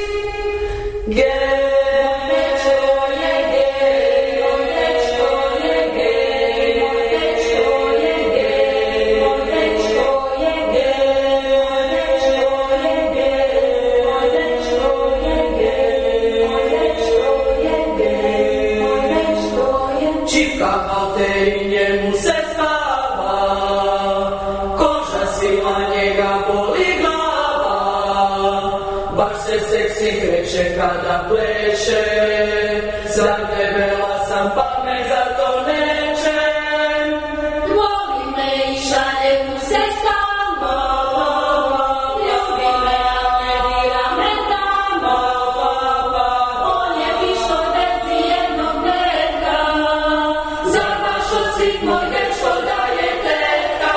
Gej, moj dečko je gej, moj dečko je gej, moj dečko je gej, moj dečko je gej, moj dečko je gej, moj dečko je gej, moj dečko je gej, moj dečko je gej. Čipka malte i njemu se spava, koža svima njega boli glava, baš se seksi kreće kada pleše, zadebela sam pa me zato neće. Voli me i šalje mu se stalno, ljubi me a ne dira me tamo, on je pištolj bez ijednog metka, zar baš od svih moj dečko da je tetka.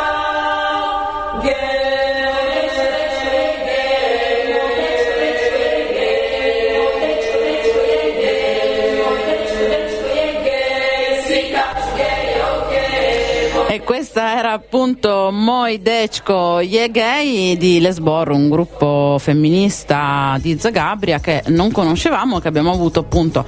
Gej, moj dečko je gej, moj dečko je gej, moj dečko je gej, moj dečko je gej, svi kažu gej, okej. E questa era appunto Moj dečko je gay di Les Bor, un gruppo femminista di Zagabria che non conoscevamo, che abbiamo avuto appunto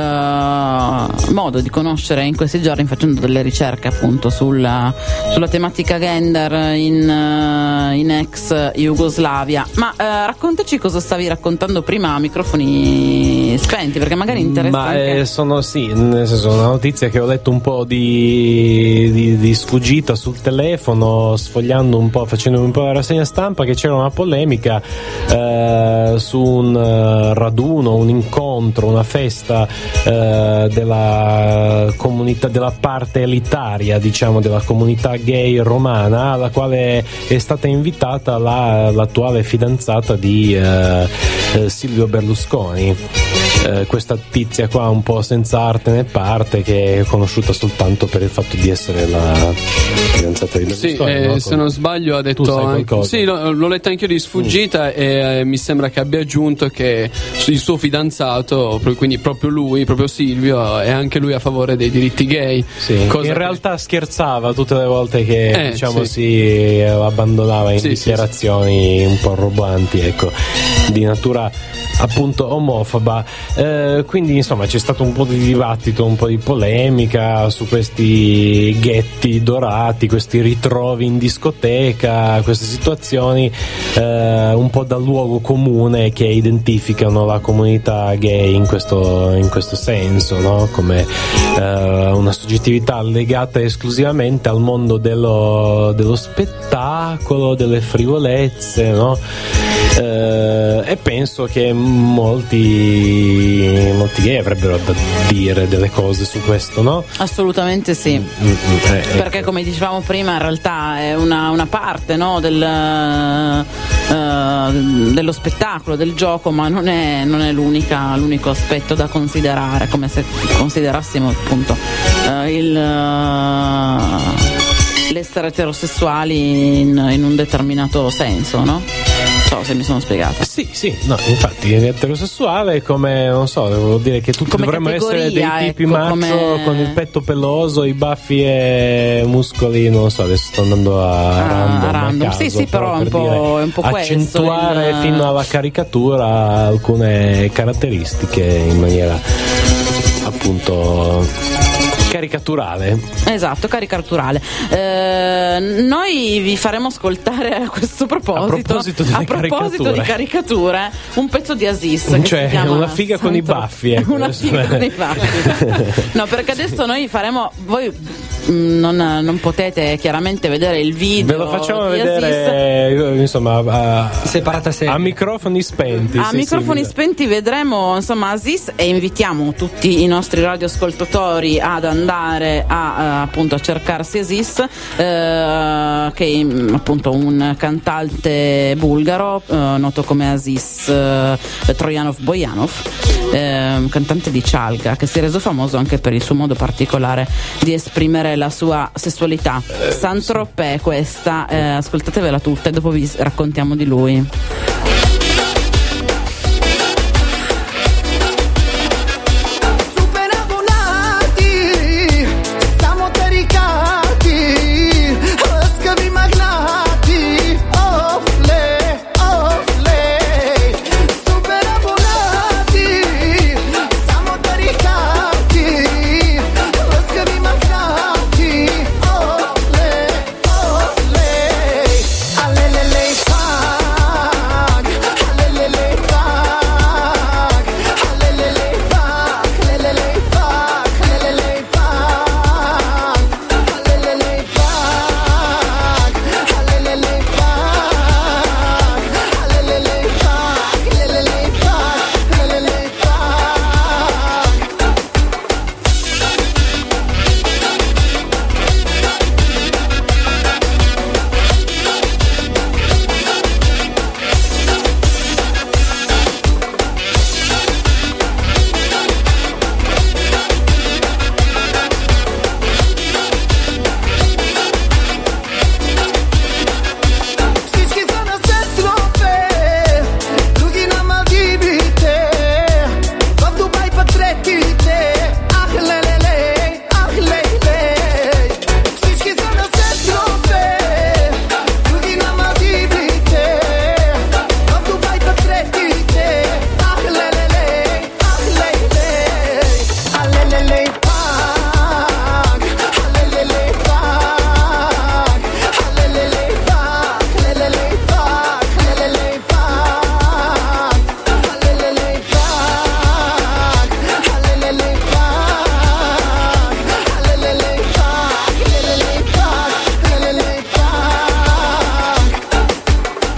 eh, modo di conoscere in questi giorni facendo delle ricerche appunto sulla, sulla tematica gender in, eh, in ex Jugoslavia. Ma eh, raccontaci cosa stavi raccontando prima a microfoni spenti, perché magari interessa Ma anche... eh, sono sì, nel senso, una notizia che ho letto un po' di, di, di sfuggita sul telefono, sfogliando un po', facendo un po' la rassegna stampa, che c'era una polemica eh, su un uh, raduno, un incontro, una festa eh, della comunità, della parte elitaria, diciamo, della comunità gay romana, alla quale è stata invitata la, l'attuale fidanzata di eh, eh, Silvio Berlusconi. Eh, questa tizia qua un po' senza arte né parte, che è conosciuta soltanto per il fatto di essere la fidanzata di Berlusconi. Sì, eh, no? se non sbaglio ha detto Tu sai anche, qualcosa? sì, l'ho, l'ho letto anch'io di sfuggita, mm. e eh, mi sembra che abbia aggiunto che il suo fidanzato, quindi proprio lui, proprio Silvio, è anche lui a favore dei diritti gay. Sì, cosa in che... realtà scherzava tutte le volte che Eh, diciamo sì. si abbandonava in Sì, dichiarazioni un po' roboanti, ecco, di natura appunto omofoba. Eh, quindi insomma c'è stato un po' di dibattito, un po' di polemica su questi ghetti dorati, questi ritrovi in discoteca, queste situazioni eh, un po' da luogo comune che identificano la comunità gay in questo, in questo senso, no? Come eh, una soggettività legata esclusivamente al mondo dello, dello spettacolo, delle frivolezze, no? Eh, e penso che molti molti gay avrebbero da dire delle cose su questo, no? Assolutamente sì, Mm, mm, eh, perché come dicevamo prima in realtà è una, una parte, no, del, eh, dello spettacolo, del gioco, ma non è, non è l'unica, l'unico aspetto da considerare, come se considerassimo appunto eh, il, eh, l'essere eterosessuali in, in un determinato senso, no? Non so se mi sono spiegata. Sì, sì, no, infatti l'eterosessuale è come, non so, vuol dire che tutti Come dovremmo essere dei categoria, tipi ecco, macho come- con il petto peloso, i baffi e muscoli, non so, adesso sto andando a Ah, random, a random. a caso, Sì, sì, però è un per po'- dire, è un po' questo, accentuare il- fino alla caricatura alcune caratteristiche in maniera appunto caricaturale. Esatto, caricaturale. Eh, noi vi faremo ascoltare a questo proposito, a proposito, delle a proposito caricature. di caricature, un pezzo di Aziz, che Cioè si chiama una figa con i Santo- baffi, ecco. una figa con i baffi. No, perché adesso noi faremo, voi mh, non, non potete chiaramente vedere il video. Ve lo facciamo di vedere, Aziz. insomma, a, separata serie. a microfoni spenti. A sì, microfoni sì, spenti vedremo insomma Aziz, e invitiamo tutti i nostri radioascoltatori ad andare a eh, appunto a cercarsi Aziz, eh, che è appunto un cantante bulgaro eh, noto come Aziz eh, Trojanov Bojanov, eh, un cantante di cialga che si è reso famoso anche per il suo modo particolare di esprimere la sua sessualità. Saint-Tropez questa, eh, ascoltatevela tutta e dopo vi raccontiamo di lui. Super abbonati, siamo caricati, scavi magnati, offle, offle. Super abbonati, siamo caricati, scavi magnati, offle, offle. Alelele fag, alelele fag, alelele fag, alelele fag, alelele fag, alelele fag, alelele fag, alelele fag, alelele fag, alelele fag. Всички са на Сент-Тропе, други на Малдивите, в Дубай пък третите. Ах, лелеле, ах, леле. Всички са на Сент-Тропе, други на Малдивите, в Дубай пък третите. Ах, лелеле, ах, леле. Алелеле пак, алелеле пак, алелеле пак, алелеле пак, алелеле пак, алелеле пак, алелеле пак, алелеле пак, алелеле пак, алелеле пак.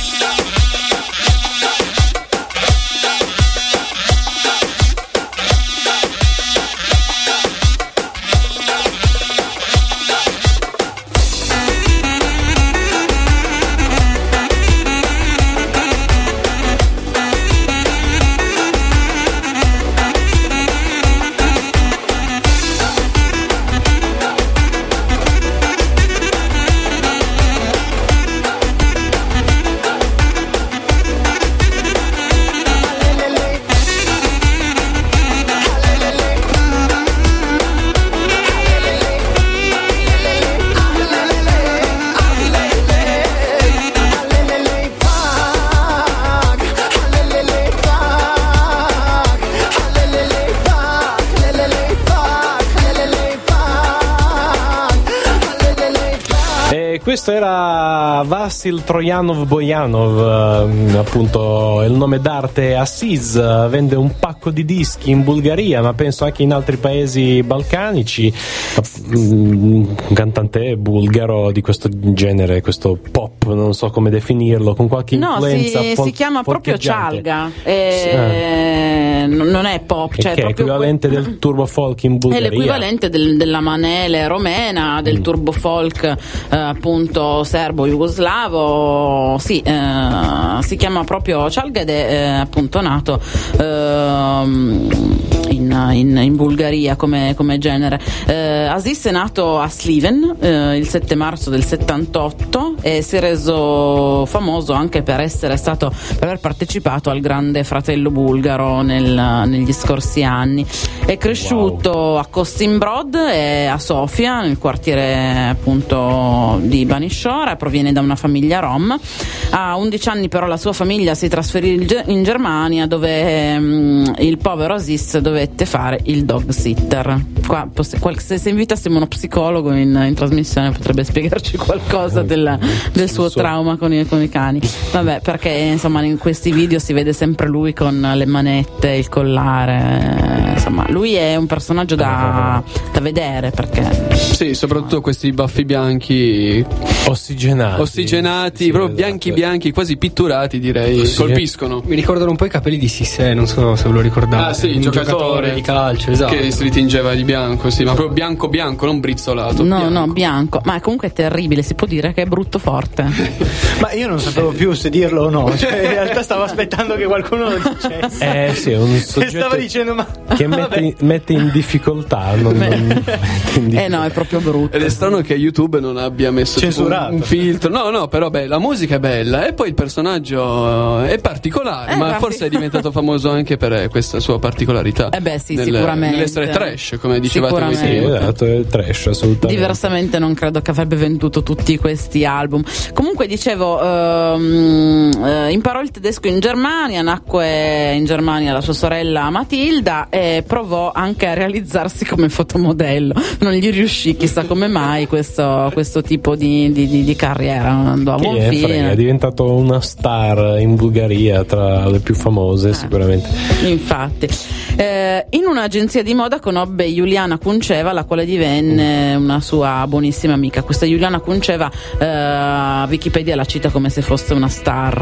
E questo era Vassil Trojanov Bojanov, eh, appunto il nome d'arte Aziz, eh, vende un pacco di dischi in Bulgaria, ma penso anche in altri paesi balcanici. Un cantante bulgaro di questo genere, questo pop, non so come definirlo, con qualche No, influenza si, fol- si chiama proprio folcheggiante. cialga, eh, n- non è pop, E cioè che è proprio equivalente del turbo folk in è Bulgaria. l'equivalente del- della manele romena, del turbo folk eh, appunto serbo-jugoslavo. Sì, eh, si chiama proprio cialga ed è eh, appunto nato ehm, in, in, in Bulgaria come, come genere. Eh, Aziz è nato a Sliven eh, il sette marzo del settantotto e si è reso famoso anche per essere stato per aver partecipato al Grande Fratello bulgaro nel- negli scorsi anni. È cresciuto a Costinbrod e a Sofia, nel quartiere appunto di Bani Shore, proviene da una famiglia rom. A undici anni però la sua famiglia si trasferì in Ge- in Germania, dove um, il povero Aziz dovette fare il dog sitter. Qua, poss- qual- se, se invitassimo uno psicologo in, in trasmissione potrebbe spiegarci qualcosa della, del suo trauma con i, con i cani. Vabbè, perché insomma in questi video si vede sempre lui con le manette, il collare, insomma lui è un personaggio da, da vedere, perché sì, soprattutto questi baffi bianchi ossigenati, ossigenati sì, proprio esatto. bianchi bianchi, quasi pitturati, direi. Ossigen- colpiscono. Mi ricordano un po' i capelli di Sissé, non so se ve lo ricordate. Ah sì, il un giocatore, giocatore di calcio, esatto, che si ritingeva di bianco, sì, ma proprio bianco bianco, non brizzolato. no, bianco. no, bianco, ma comunque è terribile, si può dire che è brutto forte. Ma io non sapevo più se dirlo o no, cioè, in realtà stavo aspettando che qualcuno lo dicesse. Eh sì, è un E soggetto stavo dicendo ma che mette in, mette in difficoltà, non, non mette in Eh no, è proprio brutto. Ed è strano che YouTube non abbia messo tipo, Censurato. un, un filtro. No, no, però beh, la musica è bella e poi il personaggio è particolare, Eh, ma parti- forse è diventato famoso anche per questa sua particolarità. Eh beh, sì, nel- sicuramente. Nell'essere trash, come dicevate voi Sicuramente. Sì, prima. esatto, è trash assolutamente. Diversamente non credo che avrebbe venduto tutti questi album. Comunque dicevo, ehm, eh, imparò il tedesco in Germania, nacque in Germania la sua sorella Matilda e provò anche a realizzarsi come fotomodello. Non gli riuscì, chissà come mai, questo, questo tipo di, di, di, di carriera, non andò a Chi buon è, frega, fine. è diventato una star in Bulgaria, tra le più famose sicuramente. Infatti, eh, in un'agenzia di moda conobbe Juliana Kunceva, la quale divenne una sua buonissima amica. Questa Juliana Kunceva, eh, Wikipedia la cita come se fosse una star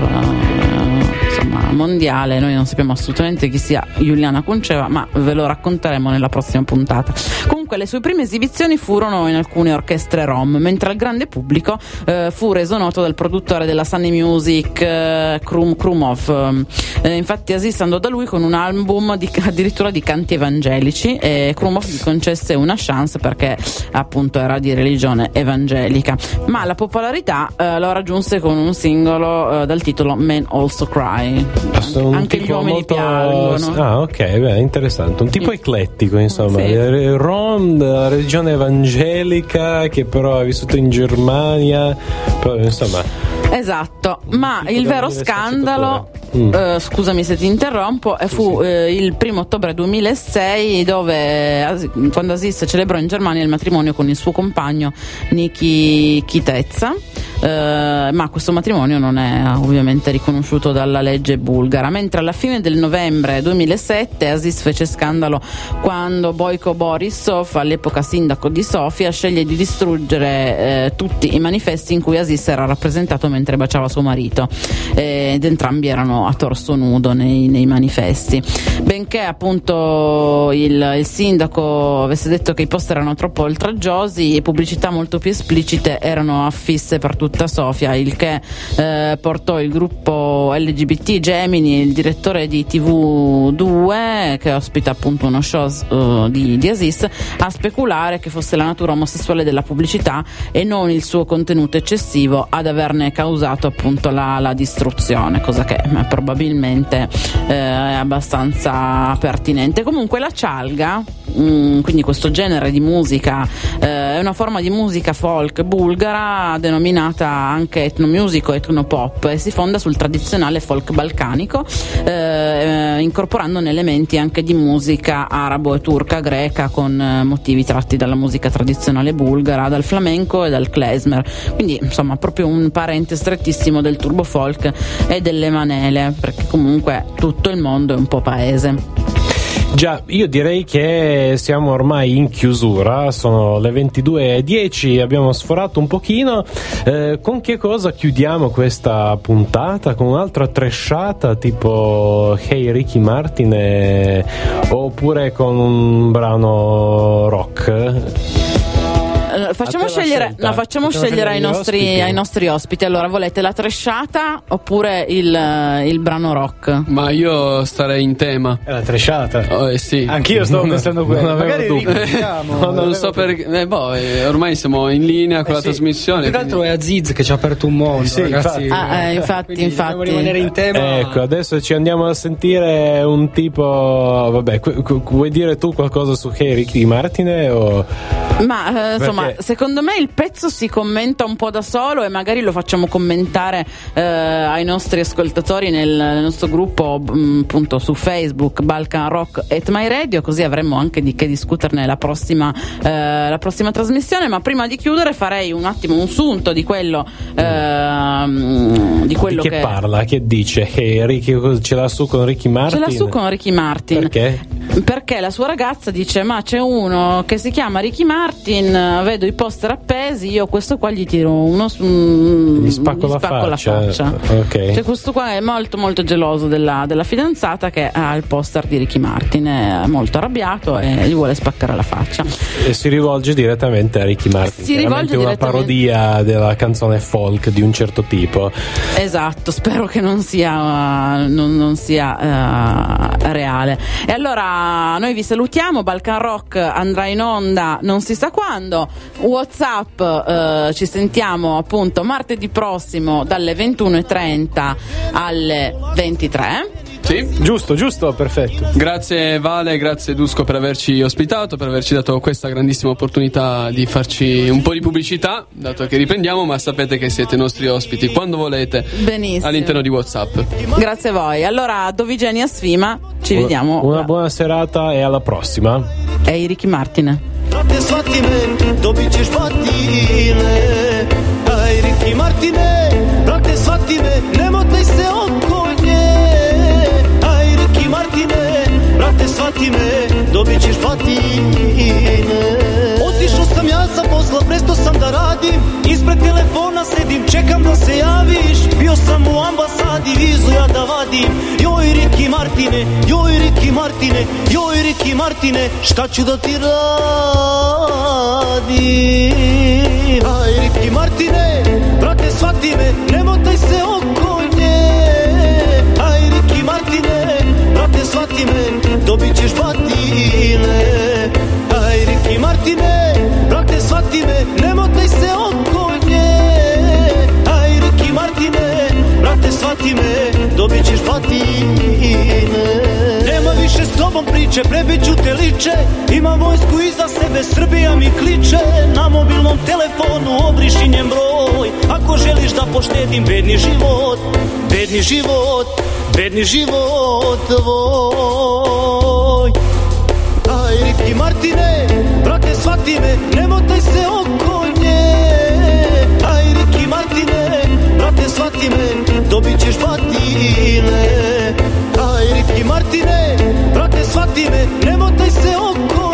eh, insomma mondiale. Noi non sappiamo assolutamente chi sia Juliana Kunceva, ma ve lo racconteremo nella prossima puntata. Comunque le sue prime esibizioni furono in alcune orchestre rom, mentre al grande pubblico eh, fu reso noto dal produttore della Sunny Music, eh, Krum, Krumov. Eh, infatti Aziz andò da lui con un album di, addirittura di canti evangelici, e Krumov gli concesse una chance perché appunto era di religione evangelica, ma la popolarità eh, lo raggiunse con un singolo eh, dal titolo Men Also Cry. Sono un Anche gli tipo uomini molto- piangono. Ah, ok, beh, interessante. Un tipo Sì. eclettico, insomma. Sì. Eh, Rom, della religione evangelica, che però ha vissuto in Germania. Però, insomma, Esatto, ma tipo il da vero dire scandalo, Mm. eh, scusami se ti interrompo, eh, fu eh, il primo ottobre duemilasei, dove As- quando Aziz celebrò in Germania il matrimonio con il suo compagno Niki Kitezza. Eh, ma questo matrimonio non è ovviamente riconosciuto dalla legge bulgara, mentre alla fine del novembre duemilasette Aziz fece scandalo quando Boyko Borisov, all'epoca sindaco di Sofia, sceglie di distruggere eh, tutti i manifesti in cui Aziz era rappresentato mentre baciava suo marito, eh, ed entrambi erano a torso nudo nei, nei manifesti. Benché appunto il, il sindaco avesse detto che i post erano troppo oltraggiosi, pubblicità molto più esplicite erano affisse per tutta Sofia, il che eh, portò il gruppo L G B T Gemini, il direttore di T V due, che ospita appunto uno show uh, di, di Aziz, a speculare che fosse la natura omosessuale della pubblicità e non il suo contenuto eccessivo ad averne causato appunto la, la distruzione, cosa che eh, probabilmente eh, è abbastanza pertinente. Comunque la cialga, mh, quindi questo genere di musica, eh, è una forma di musica folk bulgara denominata anche etnomusico, etnopop, e si fonda sul tradizionale folk balcanico, eh, incorporando elementi anche di musica arabo e turca greca, con eh, motivi tratti dalla musica tradizionale bulgara, dal flamenco e dal klezmer. Quindi insomma proprio un parente strettissimo del turbo folk e delle manele, perché comunque tutto il mondo è un po' paese. già, io direi che siamo ormai in chiusura, sono le ventidue e dieci, abbiamo sforato un pochino. Eh, con che cosa chiudiamo questa puntata? Con un'altra trashata tipo Hey Ricky Martin e... oppure con un brano rock? eh, facciamo A te la scegliere, scelta. no, facciamo Facciamo scegliere ai scegliere gli nostri, ospiti. ai nostri ospiti. Allora, volete la tresciata oppure il, il brano rock? Ma io starei in tema. È la tresciata. Oh, eh, sì. Anch'io stavo pensando quello. non avevo Magari dubbi. ricominciamo. No, non so perché. Eh, boh, eh, ormai siamo in linea con Eh la sì. trasmissione. Più che altro è Aziz che ci ha aperto un mondo, Sì, ragazzi. Ah, eh, infatti, Quindi infatti. dobbiamo rimanere in tema. Ecco, adesso ci andiamo a sentire un tipo. Vabbè, qu- qu- vuoi dire tu qualcosa su Hey Ricky Martin? O... Ma eh, insomma, Perché- secondo me il pezzo si commenta un po' da solo e magari lo facciamo commentare eh, ai nostri ascoltatori nel, nel nostro gruppo mh, appunto su Facebook Balkan Rock at My Radio, così avremo anche di che discuterne la prossima, eh, la prossima trasmissione. Ma prima di chiudere farei un attimo un sunto di quello ehm, di quello Di che, che parla? Che dice? Che Ricky ce l'ha su con Ricky Martin? ce l'ha su con Ricky Martin. Perché? Perché la sua ragazza dice: ma c'è uno che si chiama Ricky Martin, vedo i poster appesi, io questo qua gli tiro uno mm, Gli spacco, gli la, spacco la faccia. faccia. Ok. Cioè, questo qua è molto molto geloso della, della fidanzata che ha il poster di Ricky Martin, è molto arrabbiato e gli vuole spaccare la faccia. E si rivolge direttamente a Ricky Martin. Si rivolge Chiaramente una direttamente- parodia della canzone folk di un certo tipo. Esatto, spero che non sia, non, non sia eh, reale. E allora noi vi salutiamo, Balkan Rock andrà in onda non si sa quando, WhatsApp eh, ci sentiamo appunto martedì prossimo dalle ventuno e trenta alle ventitré. Sì. Giusto, giusto, perfetto. Grazie Vale, grazie Dusko per averci ospitato, per averci dato questa grandissima opportunità di farci un po' di pubblicità, dato che riprendiamo, ma sapete che siete nostri ospiti quando volete. Benissimo. All'interno di WhatsApp. Grazie a voi. Allora, Dovigeni a Sfima, ci Una- vediamo. Una buona serata e alla prossima. E Ricky Martin. Brate, shvati me, dobit ćeš batine. Aj, Ricky Martine, brate, shvati me, nemotaj se oko nje. Aj, Ricky Martine, brate, shvati me, dobit ćeš batine. Otišao sam ja sa posla, presto sam da radim. Ispred telefona sedim, čekam da se javiš. Bio sam u ambasadi, vizu ja da vadim. Joj, Ricky Martine, joj, Ricky Martine, joj, Ricky Martine, šta ću da ti radim? Aj, Ricky Martine, brate, shvati me, nemotaj se oko nje. Aj, Ricky Martine, brate, shvati me, dobit ćeš batine. Aj, Ricky Martine, brate, shvati me, nemotaj se oko nje. Aj, Ricky Martine, brate, shvati me, dobit ćeš batine. Nema više s tobom priče, prebit ću te liče. Imam vojsku iza sebe, Srbija mi kliče. Na mobilnom telefonu obriši njen broj. Ako želiš da poštedim bedni život, bedni život, bedni život tvoj. Aj, Ricky Martine, brate, shvati me, nemotaj se oko nje. Aj, Ricky Martine, brate, shvati me, dobit ćeš batine. Aj, Ricky Martine, brate, shvati me, nemotaj se oko